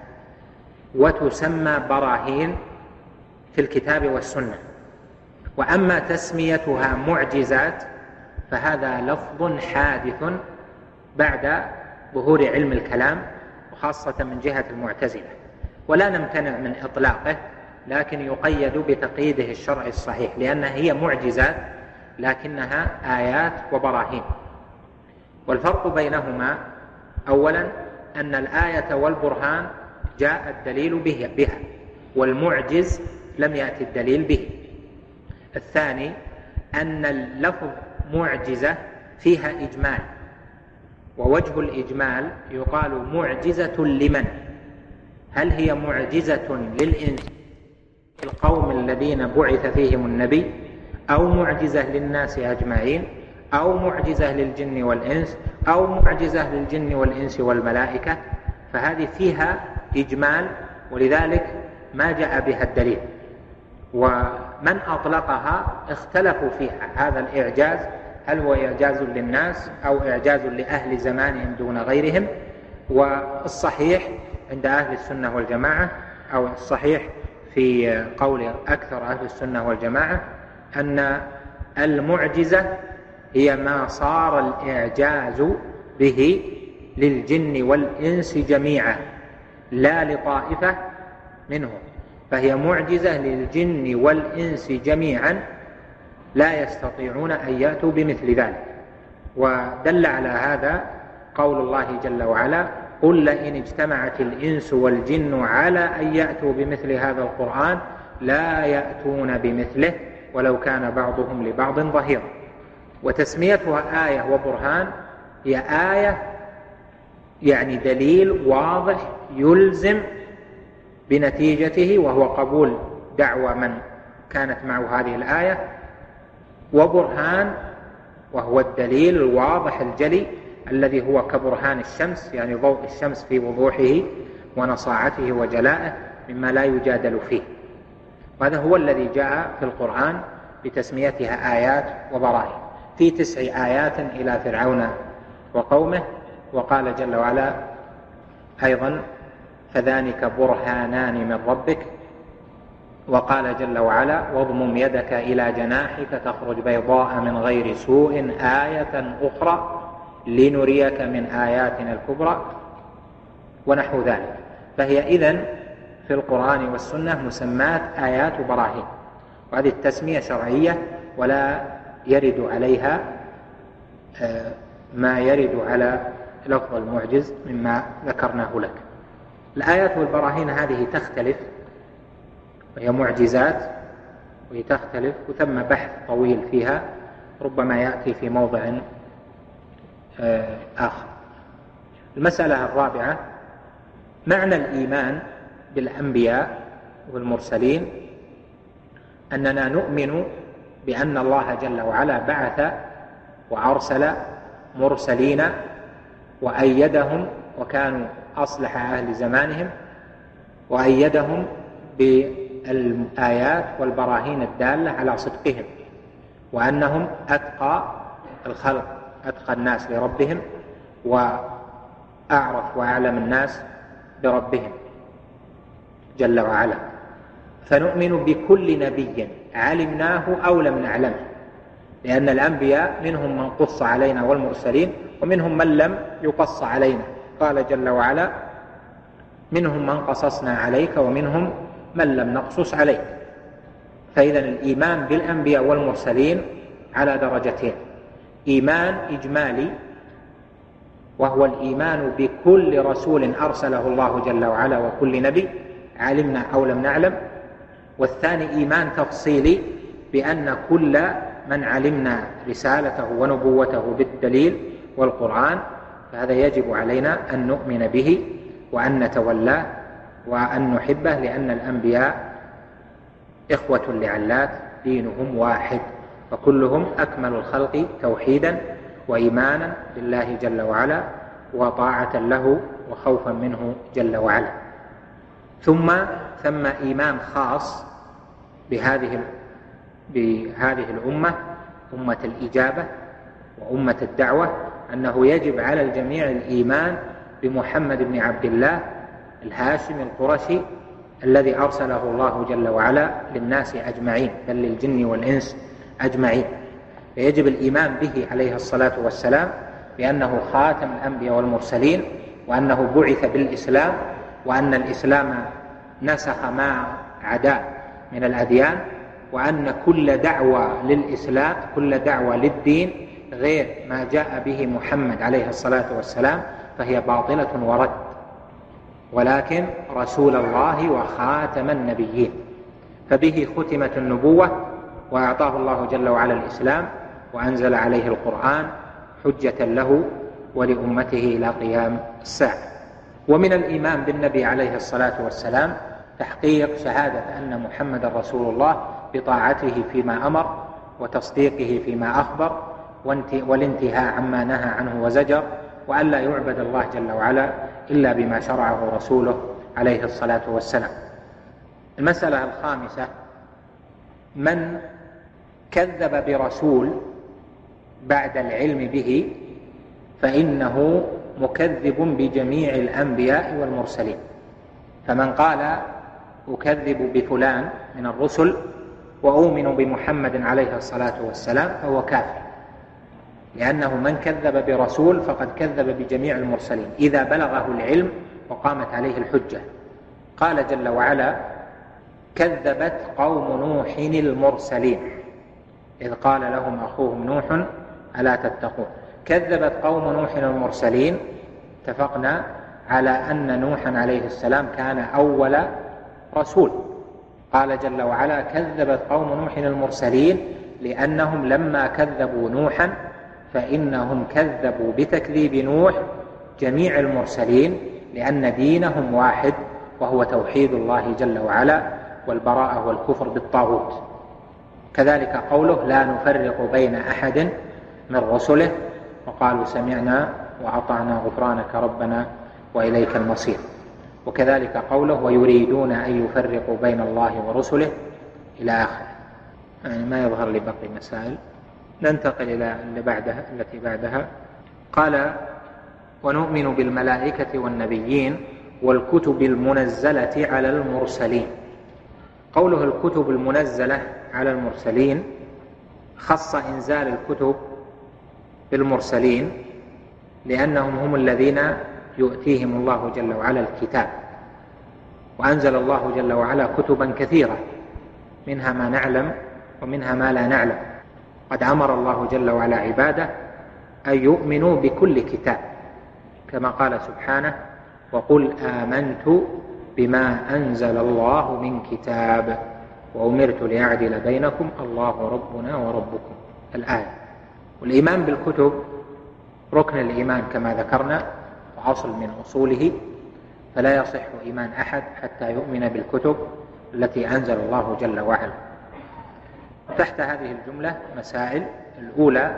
وتسمى براهين في الكتاب والسنة. وأما تسميتها معجزات فهذا لفظ حادث بعد ظهور علم الكلام، وخاصة من جهة المعتزلة، ولا نمتنع من إطلاقه، لكن يقيد بتقييده الشرعي الصحيح، لأنها هي معجزات لكنها آيات وبراهين. والفرق بينهما: أولا أن الآية والبرهان جاء الدليل بها، والمعجز لم يأتي الدليل به. الثاني أن اللفظ معجزة فيها إجمال، ووجه الإجمال يقال معجزة لمن؟ هل هي معجزة للإنس القوم الذين بعث فيهم النبي، أو معجزة للناس أجمعين، أو معجزة للجن والإنس، أو معجزة للجن والإنس والملائكة؟ فهذه فيها إجمال، ولذلك ما جاء بها الدليل. ومن أطلقها اختلفوا فيها، هذا الإعجاز هل هو إعجاز للناس أو إعجاز لأهل زمانهم دون غيرهم؟ والصحيح عند أهل السنة والجماعة، أو الصحيح في قول أكثر أهل السنة والجماعة، أن المعجزة هي ما صار الإعجاز به للجن والإنس جميعا لا لطائفة منهم، فهي معجزة للجن والإنس جميعا لا يستطيعون أن يأتوا بمثل ذلك. ودل على هذا قول الله جل وعلا: قل لئن اجتمعت الإنس والجن على أن يأتوا بمثل هذا القرآن لا يأتون بمثله ولو كان بعضهم لبعض ظهيرا. وتسميتها آية وبرهان هي آية يعني دليل واضح يلزم بنتيجته، وهو قبول دعوى من كانت معه هذه الآية، وبرهان وهو الدليل الواضح الجلي الذي هو كبرهان الشمس، يعني ضوء الشمس في وضوحه ونصاعته وجلائه مما لا يجادل فيه. وهذا هو الذي جاء في القرآن بتسميتها آيات وبراهين. في 9 آيات إلى فرعون وقومه. وقال جل وعلا أيضا: فذلك برهانان من ربك. وقال جل وعلا: واضمم يدك إلى جناحك تخرج بيضاء من غير سوء آية أخرى لنريك من آياتنا الكبرى، ونحو ذلك. فهي إذن في القرآن والسنة مسمات آيات وبراهين، وهذه التسمية شرعية ولا يرد عليها ما يرد على لفظ المعجز مما ذكرناه لك. الآيات والبراهين هذه تختلف، وهي معجزات، وهي تختلف، وثم بحث طويل فيها ربما يأتي في موضع آخر. المسألة الرابعة: معنى الإيمان بالأنبياء والمرسلين أننا نؤمن بأن الله جل وعلا بعث وأرسل مرسلين وأيدهم، وكانوا أصلح أهل زمانهم، وأيدهم بالآيات والبراهين الدالة على صدقهم، وأنهم أتقى الخلق، أتقى الناس لربهم، وأعرف وأعلم الناس بربهم جل وعلا. فنؤمن بكل نبي علمناه أو لم نعلمه، لأن الأنبياء منهم من قص علينا والمرسلين، ومنهم من لم يقص علينا. قال جل وعلا: منهم من قصصنا عليك ومنهم من لم نقصص عليك. فإذا الإيمان بالأنبياء والمرسلين على درجتين: إيمان إجمالي، وهو الإيمان بكل رسول أرسله الله جل وعلا وكل نبي علمنا أو لم نعلم. والثاني إيمان تفصيلي، بأن كل من علمنا رسالته ونبوته بالدليل والقرآن فهذا يجب علينا أن نؤمن به وأن نتولاه وأن نحبه، لأن الأنبياء إخوة لعلات دينهم واحد، فكلهم أكمل الخلق توحيدا وإيمانا بالله جل وعلا وطاعة له وخوفا منه جل وعلا. ثم إيمان خاص بهذه الأمة، أمة الإجابة وأمة الدعوة، أنه يجب على الجميع الإيمان بمحمد بن عبد الله الهاشمي القرشي الذي أرسله الله جل وعلا للناس أجمعين، بل للجن والإنس أجمعين. فيجب الإيمان به عليه الصلاة والسلام بأنه خاتم الأنبياء والمرسلين، وأنه بعث بالإسلام، وأن الإسلام نسخ ما عداه من الأديان، وأن كل دعوة للإسلام، كل دعوة للدين غير ما جاء به محمد عليه الصلاة والسلام فهي باطلة ورد، ولكن رسول الله وخاتم النبيين، فبه ختمت النبوة، وأعطاه الله جل وعلا الإسلام، وأنزل عليه القرآن حجة له ولأمته إلى قيام الساعة. ومن الإيمان بالنبي عليه الصلاة والسلام تحقيق شهادة أن محمد رسول الله بطاعته فيما أمر، وتصديقه فيما أخبر، والانتهاء عما نهى عنه وزجر، وأن لا يعبد الله جل وعلا إلا بما شرعه رسوله عليه الصلاة والسلام. المسألة الخامسة: من كذب برسول بعد العلم به فإنه مكذب بجميع الأنبياء والمرسلين. فمن قال أكذب بفلان من الرسل وأؤمن بمحمد عليه الصلاة والسلام فهو كافر، لأنه من كذب برسول فقد كذب بجميع المرسلين إذا بلغه العلم وقامت عليه الحجة. قال جل وعلا: كذبت قوم نوح المرسلين إذ قال لهم أخوهم نوح ألا تتقون. كذبت قوم نوح المرسلين، اتفقنا على أن نوحا عليه السلام كان أول رسول. قال جل وعلا كذبت قوم نوح المرسلين لأنهم لما كذبوا نوحا فإنهم كذبوا بتكذيب نوح جميع المرسلين، لأن دينهم واحد وهو توحيد الله جل وعلا والبراءة والكفر بالطاغوت. كذلك قوله لا نفرق بين أحد من رسله وقالوا سمعنا وأطعنا غفرانك ربنا وإليك المصير. وكذلك قوله ويريدون أن يفرقوا بين الله ورسله إلى آخره. يعني ما يظهر لي بقي مسائل، ننتقل إلى التي بعدها. قال ونؤمن بالملائكة والنبيين والكتب المنزلة على المرسلين. قوله الكتب المنزلة على المرسلين خص إنزال الكتب بالمرسلين لأنهم هم الذين يؤتيهم الله جل وعلا الكتاب، وأنزل الله جل وعلا كتبا كثيرة منها ما نعلم ومنها ما لا نعلم. قد أمر الله جل وعلا عباده أن يؤمنوا بكل كتاب كما قال سبحانه وقل آمنت بما أنزل الله من كتاب وأمرت لأعدل بينكم الله ربنا وربكم الآية. والإيمان بالكتب ركن الإيمان كما ذكرنا وأصل من أصوله، فلا يصح إيمان أحد حتى يؤمن بالكتب التي أنزل الله جل وعلا. تحت هذه الجملة مسائل. الأولى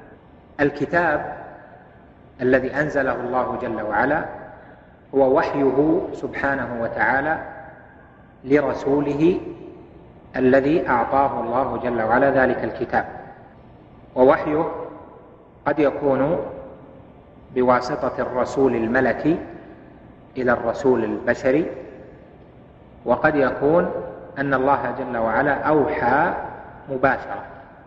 الكتاب الذي أنزله الله جل وعلا هو وحيه سبحانه وتعالى لرسوله الذي أعطاه الله جل وعلا ذلك الكتاب. ووحيه قد يكون بواسطة الرسول الملكي إلى الرسول البشري، وقد يكون أن الله جل وعلا أوحى مباشرة.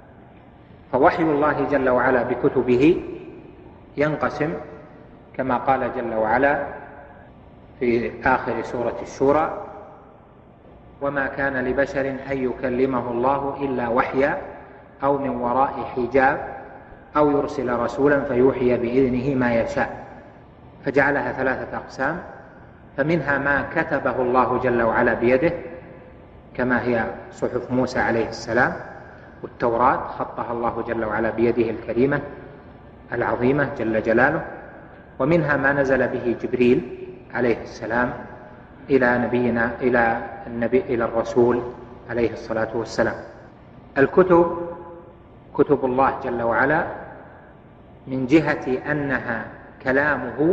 فوحي الله جل وعلا بكتبه ينقسم كما قال جل وعلا في آخر سورة الشورى وما كان لبشر أن يكلمه الله إلا وحيا أو من وراء حجاب أو يرسل رسولا فيوحي بإذنه ما يشاء. فجعلها ثلاثة أقسام، فمنها ما كتبه الله جل وعلا بيده كما هي صحف موسى عليه السلام، والتوراة خطها الله جل وعلا بيده الكريمة العظيمة جل جلاله. ومنها ما نزل به جبريل عليه السلام إلى نبينا إلى الرسول عليه الصلاة والسلام. الكتب كتب الله جل وعلا من جهة أنها كلامه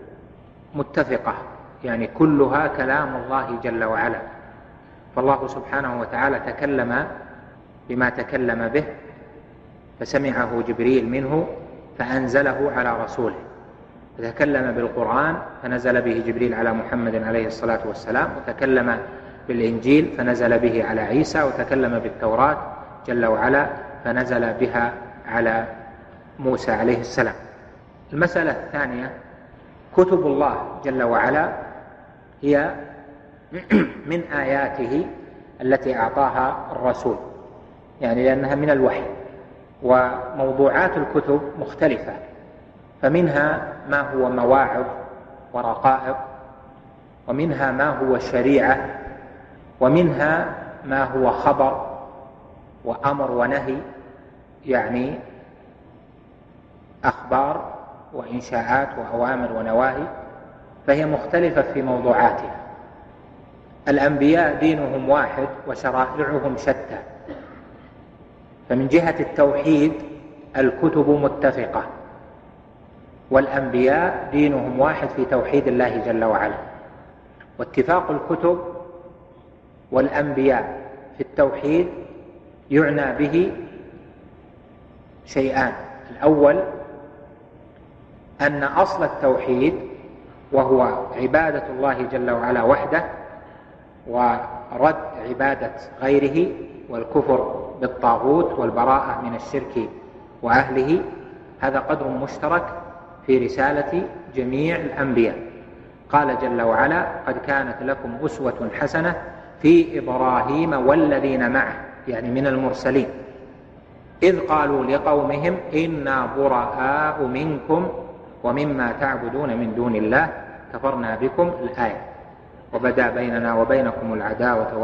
متفقة، يعني كلها كلام الله جل وعلا. فالله سبحانه وتعالى تكلم بما تكلم به فسمعه جبريل منه فأنزله على رسوله، وتكلم بالقرآن فنزل به جبريل على محمد عليه الصلاة والسلام، وتكلم بالإنجيل فنزل به على عيسى، وتكلم بالتوراة جل وعلا فنزل بها على موسى عليه السلام. المسألة الثانية كتب الله جل وعلا هي من آياته التي أعطاها الرسول، يعني لأنها من الوحي. وموضوعات الكتب مختلفة، فمنها ما هو مواعظ ورقائق، ومنها ما هو شريعة، ومنها ما هو خبر وأمر ونهي، يعني أخبار وإنشاءات وأوامر ونواهي، فهي مختلفة في موضوعاتها. الأنبياء دينهم واحد وشرائعهم شتى، فمن جهة التوحيد الكتب متفقة، والأنبياء دينهم واحد في توحيد الله جل وعلا. واتفاق الكتب والأنبياء في التوحيد يعنى به شيئان: الأول أن أصل التوحيد وهو عبادة الله جل وعلا وحده ورد عبادة غيره والكفر بالطاغوت والبراءة من الشرك وأهله، هذا قدر مشترك في رسالة جميع الأنبياء. قال جل وعلا قد كانت لكم أسوة حسنة في إبراهيم والذين معه، يعني من المرسلين، إذ قالوا لقومهم إنا براء منكم ومما تعبدون من دون الله كفرنا بكم الآية وبدأ بيننا وبينكم العداوة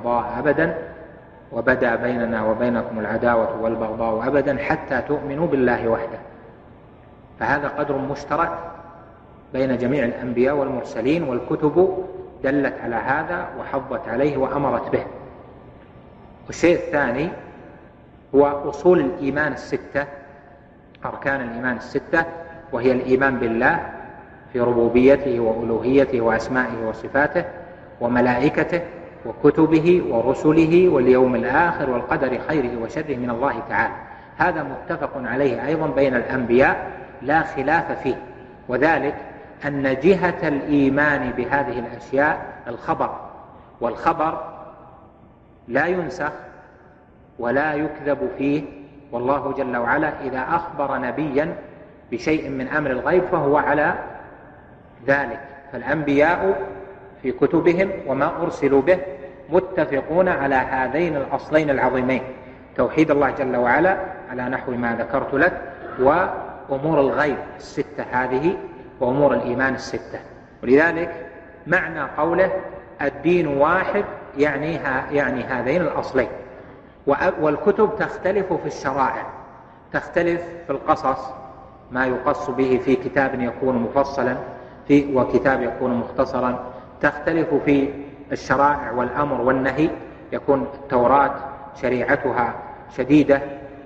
والبغضاء أبدا حتى تؤمنوا بالله وحده. فهذا قدر مشترك بين جميع الأنبياء والمرسلين، والكتب دلت على هذا وحضت عليه وأمرت به. والشيء الثاني هو أصول الإيمان الستة، أركان الإيمان الستة، وهي الإيمان بالله في ربوبيته وألوهيته وأسمائه وصفاته وملائكته وكتبه ورسله واليوم الآخر والقدر خيره وشره من الله تعالى. هذا متفق عليه أيضا بين الأنبياء لا خلاف فيه، وذلك أن جهة الإيمان بهذه الأشياء الخبر، والخبر لا ينسخ ولا يكذب فيه، والله جل وعلا إذا أخبر نبيا بشيء من أمر الغيب فهو على ذلك. فالأنبياء في كتبهم وما أرسلوا به متفقون على هذين الأصلين العظيمين، توحيد الله جل وعلا على نحو ما ذكرت لك، وأمور الغيب الستة هذه، وأمور الإيمان الستة. ولذلك معنى قوله الدين واحد يعني هذين الأصلين. والكتب تختلف في الشرائع، تختلف في القصص، ما يقص به في كتاب يكون مفصلا وكتاب يكون مختصرا، تختلف في الشرائع والأمر والنهي، يكون التوراة شريعتها شديدة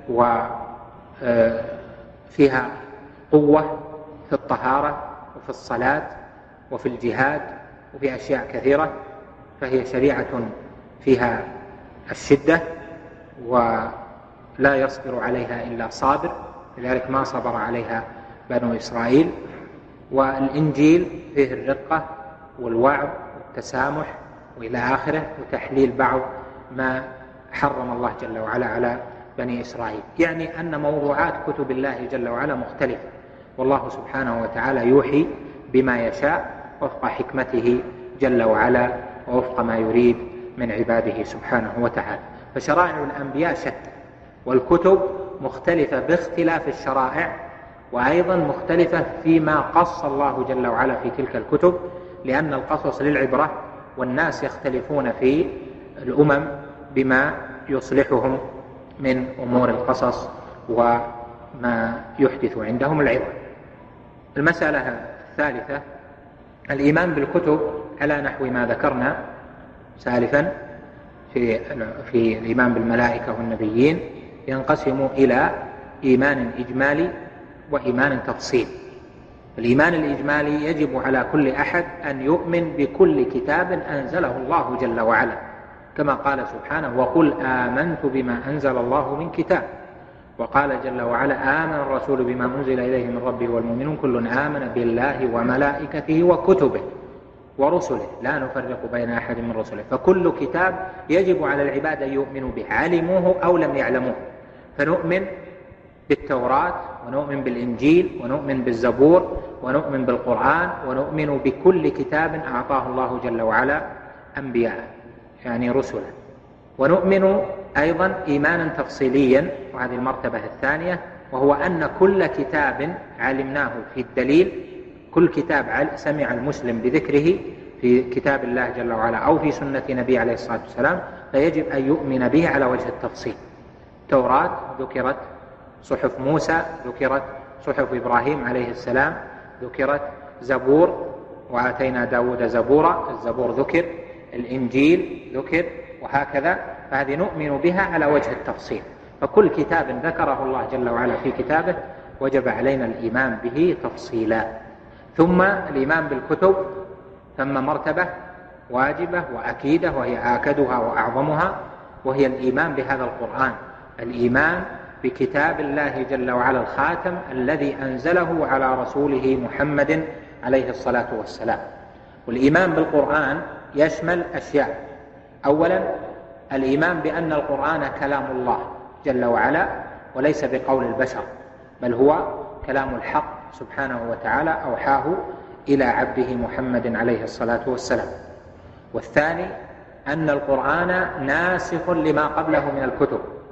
وفيها قوة في الطهارة وفي الصلاة وفي الجهاد وفي أشياء كثيرة، فهي شريعة فيها الشدة ولا يصبر عليها إلا صابر، لذلك ما صبر عليها بنو إسرائيل. والإنجيل فيه الرقة والوعظ والتسامح وإلى آخره، وتحليل بعض ما حرم الله جل وعلا على بني إسرائيل. يعني أن موضوعات كتب الله جل وعلا مختلفة، والله سبحانه وتعالى يوحي بما يشاء وفق حكمته جل وعلا ووفق ما يريد من عباده سبحانه وتعالى. فشرائع الأنبياء شتى، والكتب مختلفة باختلاف الشرائع، وأيضا مختلفة فيما قص الله جل وعلا في تلك الكتب، لأن القصص للعبرة، والناس يختلفون في الأمم بما يصلحهم من أمور القصص وما يحدث عندهم العبرة. المسألة الثالثة الإيمان بالكتب على نحو ما ذكرنا سالفا في الإيمان بالملائكة والنبيين، ينقسم إلى إيمان إجمالي وإيمان تفصيلي. الإيمان الإجمالي يجب على كل أحد أن يؤمن بكل كتاب أنزله الله جل وعلا، كما قال سبحانه وقل آمنت بما أنزل الله من كتاب، وقال جل وعلا آمن الرسول بما أنزل إليه من ربه والمؤمنون كل آمن بالله وملائكته وكتبه ورسله لا نفرق بين أحد من رسله. فكل كتاب يجب على العباد أن يؤمنوا به علموه أو لم يعلموه. فنؤمن بالتوراة ونؤمن بالإنجيل ونؤمن بالزبور ونؤمن بالقرآن ونؤمن بكل كتاب أعطاه الله جل وعلا أنبياء يعني رسلا. ونؤمن أيضا إيمانا تفصيليا، وهذه المرتبة الثانية، وهو أن كل كتاب علمناه في الدليل، كل كتاب سمع المسلم بذكره في كتاب الله جل وعلا أو في سنة نبي عليه الصلاة والسلام، فيجب أن يؤمن به على وجه التفصيل. توراة ذكرت، صحف موسى ذكرت، صحف إبراهيم عليه السلام ذكرت، زبور وآتينا داود زبورا، الزبور ذكر، الإنجيل ذكر، وهكذا. فهذه نؤمن بها على وجه التفصيل. فكل كتاب ذكره الله جل وعلا في كتابه وجب علينا الإيمان به تفصيلا. ثم الإيمان بالكتب، ثم مرتبة واجبة وأكيدة وهي آكدها وأعظمها، وهي الإيمان بهذا القرآن، الإيمان بكتاب الله جل وعلا الخاتم الذي أنزله على رسوله محمد عليه الصلاة والسلام. والإيمان بالقرآن يشمل أشياء. أولا الإيمان بأن القرآن كلام الله جل وعلا وليس بقول البشر، بل هو كلام الحق سبحانه وتعالى أوحاه إلى عبده محمد عليه الصلاة والسلام. والثاني أن القرآن ناسخ لما قبله من الكتب،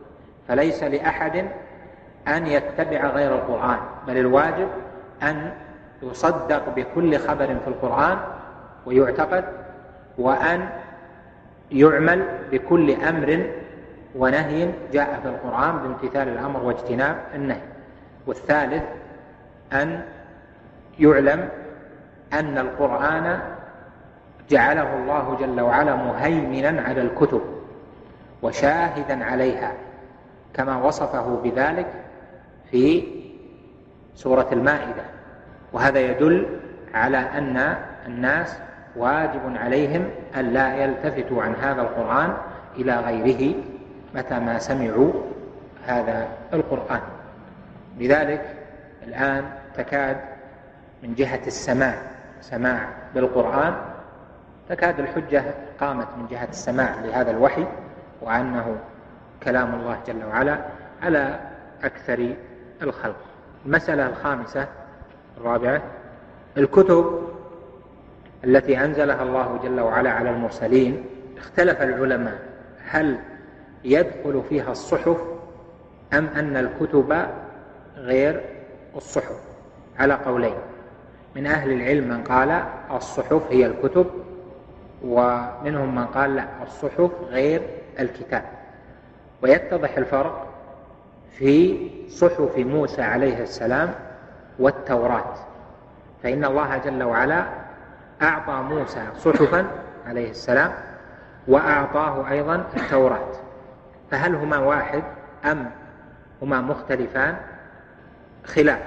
فليس لأحد أن يتبع غير القرآن، بل الواجب أن يصدق بكل خبر في القرآن ويعتقد، وأن يعمل بكل أمر ونهي جاء في القرآن بامتثال الأمر واجتناب النهي. والثالث أن يعلم أن القرآن جعله الله جل وعلا مهيمنا على الكتب وشاهدا عليها، كما وصفه بذلك في سورة المائدة. وهذا يدل على أن الناس واجب عليهم أن لا يلتفتوا عن هذا القرآن إلى غيره متى ما سمعوا هذا القرآن. لذلك الآن تكاد من جهة سماع بالقرآن، تكاد الحجة قامت من جهة السماع لهذا الوحي وأنه كلام الله جل وعلا على أكثر الخلق. المسألة الخامسة الرابعة: الكتب التي أنزلها الله جل وعلا على المرسلين، اختلف العلماء هل يدخل فيها الصحف أم أن الكتب غير الصحف، على قولين. من أهل العلم من قال الصحف هي الكتب، ومنهم من قال لا، الصحف غير الكتاب. ويتضح الفرق في صحف موسى عليه السلام والتوراة، فإن الله جل وعلا أعطى موسى صحفا عليه السلام وأعطاه أيضا التوراة، فهل هما واحد أم هما مختلفان؟ خلاف.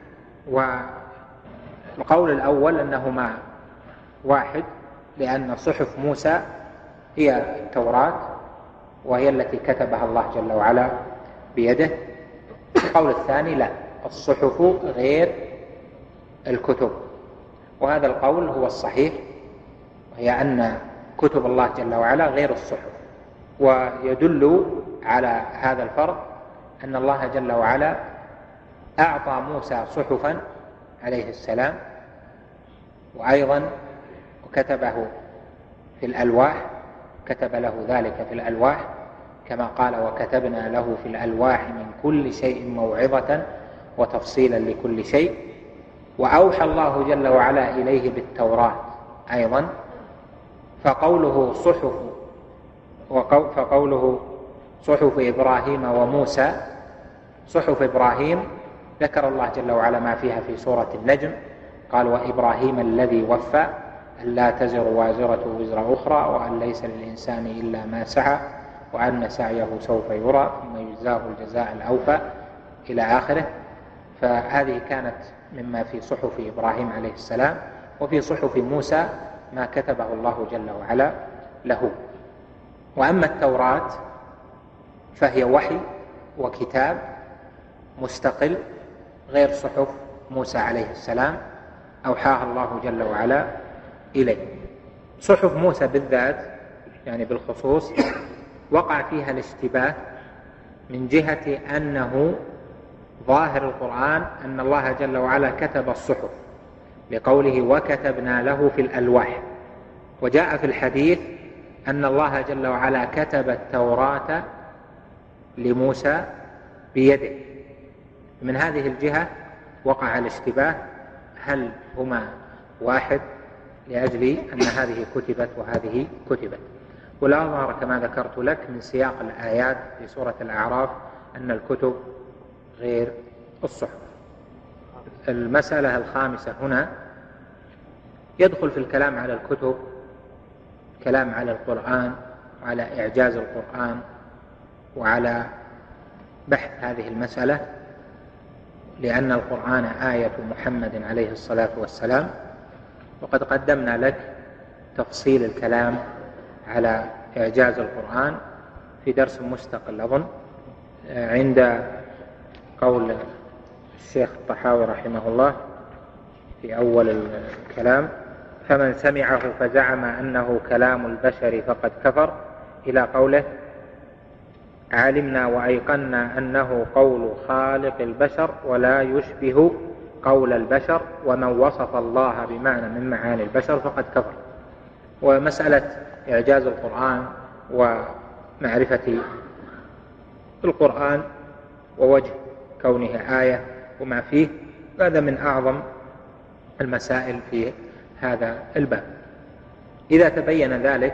والقول الأول أنهما واحد، لأن صحف موسى هي التوراة وهي التي كتبها الله جل وعلا بيده. القول الثاني لا، الصحف غير الكتب، وهذا القول هو الصحيح، وهي أن كتب الله جل وعلا غير الصحف. ويدل على هذا الفرق أن الله جل وعلا أعطى موسى صحفا عليه السلام، وأيضا وكتبه في الألواح، كتب له ذلك في الألواح كما قال: وكتبنا له في الألواح من كل شيء موعظة وتفصيلا لكل شيء. وأوحى الله جل وعلا إليه بالتوراة أيضا، فقوله صحف إبراهيم وموسى، صحف إبراهيم ذكر الله جل وعلا ما فيها في سورة النجم، قال: وإبراهيم الذي وفى أن لا تزر وازرة وزر أخرى وأن ليس للإنسان إلا ما سعى وأن سعيه سوف يرى ثم يجزاه الجزاء الأوفى إلى آخره. فهذه كانت مما في صحف إبراهيم عليه السلام. وفي صحف موسى ما كتبه الله جل وعلا له. وأما التوراة فهي وحي وكتاب مستقل غير صحف موسى عليه السلام، أوحاها الله جل وعلا إليه. صحف موسى بالذات يعني بالخصوص وقع فيها الاشتباه من جهة أنه ظاهر القرآن أن الله جل وعلا كتب الصحف لقوله: وكتبنا له في الألواح. وجاء في الحديث أن الله جل وعلا كتب التوراة لموسى بيده. من هذه الجهة وقع الاشتباه، هل هما واحد، لأجل أن هذه كتبت وهذه كتبت. والأظهر كما ذكرت لك من سياق الآيات في سورة الأعراف أن الكتب غير الصحف. المسألة الخامسة هنا يدخل في الكلام على الكتب كلام على القرآن وعلى إعجاز القرآن وعلى بحث هذه المسألة، لأن القرآن آية محمد عليه الصلاة والسلام. وقد قدمنا لك تفصيل الكلام على إعجاز القرآن في درس مستقل أظن، عند قول الشيخ الطحاوي رحمه الله في أول الكلام: فمن سمعه فزعم أنه كلام البشر فقد كفر، إلى قوله: علمنا وأيقنا أنه قول خالق البشر ولا يشبه قول البشر، ومن وصف الله بمعنى من معاني البشر فقد كفر. ومسألة إعجاز القرآن ومعرفة القرآن ووجه كونه آية وما فيه. هذا من أعظم المسائل في هذا الباب. إذا تبين ذلك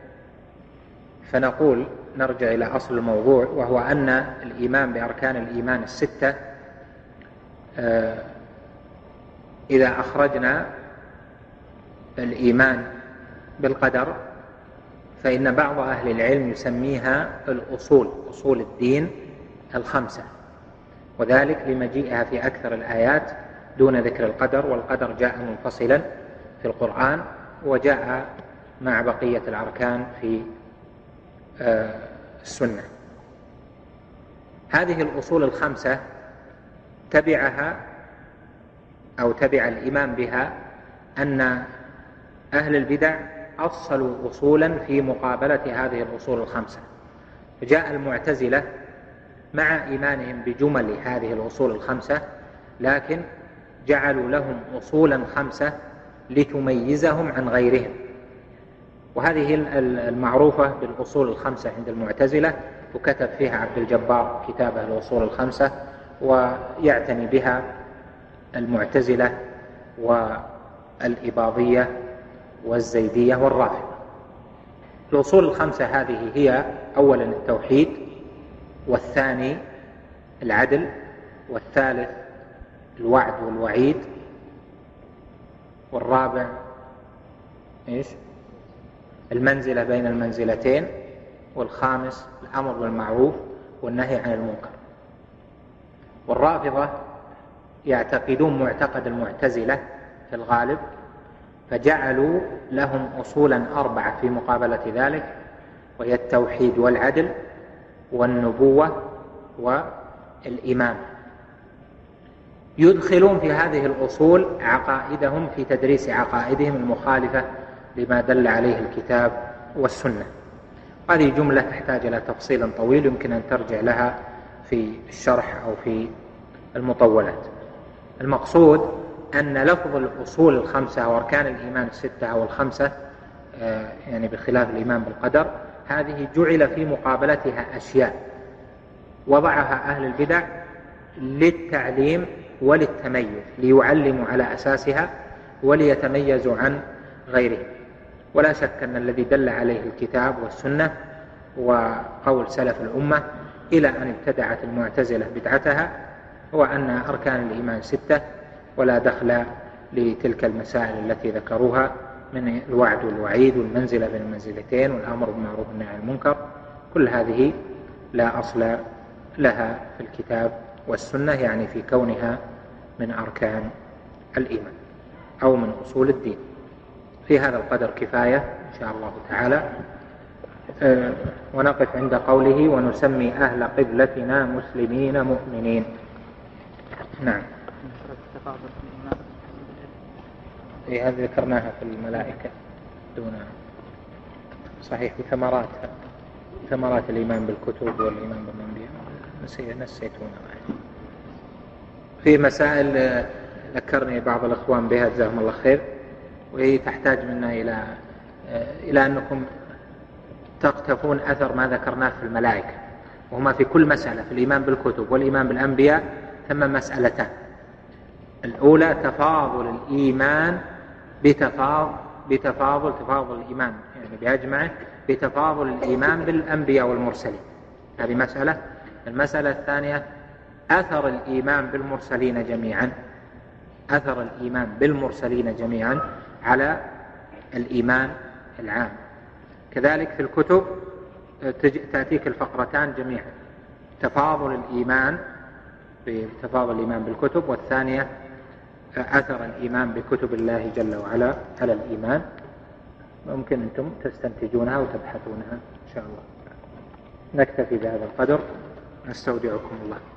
فنقول نرجع إلى أصل الموضوع، وهو أن الإيمان بأركان الإيمان الستة إذا أخرجنا الإيمان بالقدر فإن بعض أهل العلم يسميها الأصول، أصول الدين الخمسة، وذلك لمجيئها في أكثر الآيات دون ذكر القدر، والقدر جاء منفصلا في القرآن وجاء مع بقية الأركان في السنة. هذه الأصول الخمسة تبعها أو تبع الإيمان بها أن أهل البدع أصلوا أصولا في مقابلة هذه الأصول الخمسة، فجاء المعتزلة مع إيمانهم بجمل هذه الأصول الخمسة لكن جعلوا لهم أصولا خمسة لتميزهم عن غيرهم، وهذه المعروفة بالأصول الخمسة عند المعتزلة، وكتب فيها عبد الجبار كتابه الأصول الخمسة، ويعتني بها المعتزلة والإباضية والزيدية والرافضة. الأصول الخمسة هذه هي أولا التوحيد، والثاني العدل، والثالث الوعد والوعيد، والرابع المنزلة بين المنزلتين، والخامس الأمر بالمعروف والنهي عن المنكر. والرافضة يعتقدون معتقد المعتزلة في الغالب، فجعلوا لهم أصولا أربعة في مقابلة ذلك، وهي التوحيد والعدل والنبوة والإمامة. يدخلون في هذه الأصول عقائدهم في تدريس عقائدهم المخالفة لما دل عليه الكتاب والسنة. هذه جملة تحتاج إلى تفصيل طويل يمكن أن ترجع لها في الشرح أو في المطولات. المقصود أن لفظ الأصول الخمسة وأركان الإيمان الستة أو الخمسة يعني بخلاف الإيمان بالقدر، هذه جعل في مقابلتها أشياء وضعها أهل البدع للتعليم وللتميز، ليعلموا على أساسها وليتميزوا عن غيرهم. ولا شك أن الذي دل عليه الكتاب والسنة وقول سلف الأمة إلى أن ابتدعت المعتزلة بدعتها هو أن أركان الإيمان ستة، ولا دخل لتلك المسائل التي ذكروها من الوعد والوعيد والمنزلة بين المنزلتين والأمر بالمعروف والنهي عن المنكر. كل هذه لا أصل لها في الكتاب والسنة، يعني في كونها من أركان الإيمان أو من أصول الدين. في هذا القدر كفاية إن شاء الله تعالى، ونقف عند قوله ونسمي أهل قبلتنا مسلمين مؤمنين. نعم، هذه ذكرناها في الملائكة دون صحيح بثمراتها، ثمرات الإيمان بالكتب والإيمان بالأنبياء نسيتونا. في مسائل ذكرني بعض الأخوان بها جزاهم الله خير، وهي تحتاج منا إلى أنكم تقتفون أثر ما ذكرناه في الملائكة، وهما في كل مسألة في الإيمان بالكتب والإيمان بالأنبياء ثم مسألتان. الأولى تفاضل الإيمان تفاضل الإيمان يعني بأجمعه بتفاضل الإيمان بالأنبياء والمرسلين، هذه مسألة. المسألة الثانية أثر الإيمان بالمرسلين جميعا، أثر الإيمان بالمرسلين جميعا على الإيمان العام. كذلك في الكتب تأتيك الفقرتان جميعا، تفاضل الإيمان بالكتب، والثانية أثر الإيمان بكتب الله جل وعلا على الإيمان. ممكن أنتم تستنتجونها وتبحثونها إن شاء الله. نكتفي بهذا القدر، نستودعكم الله.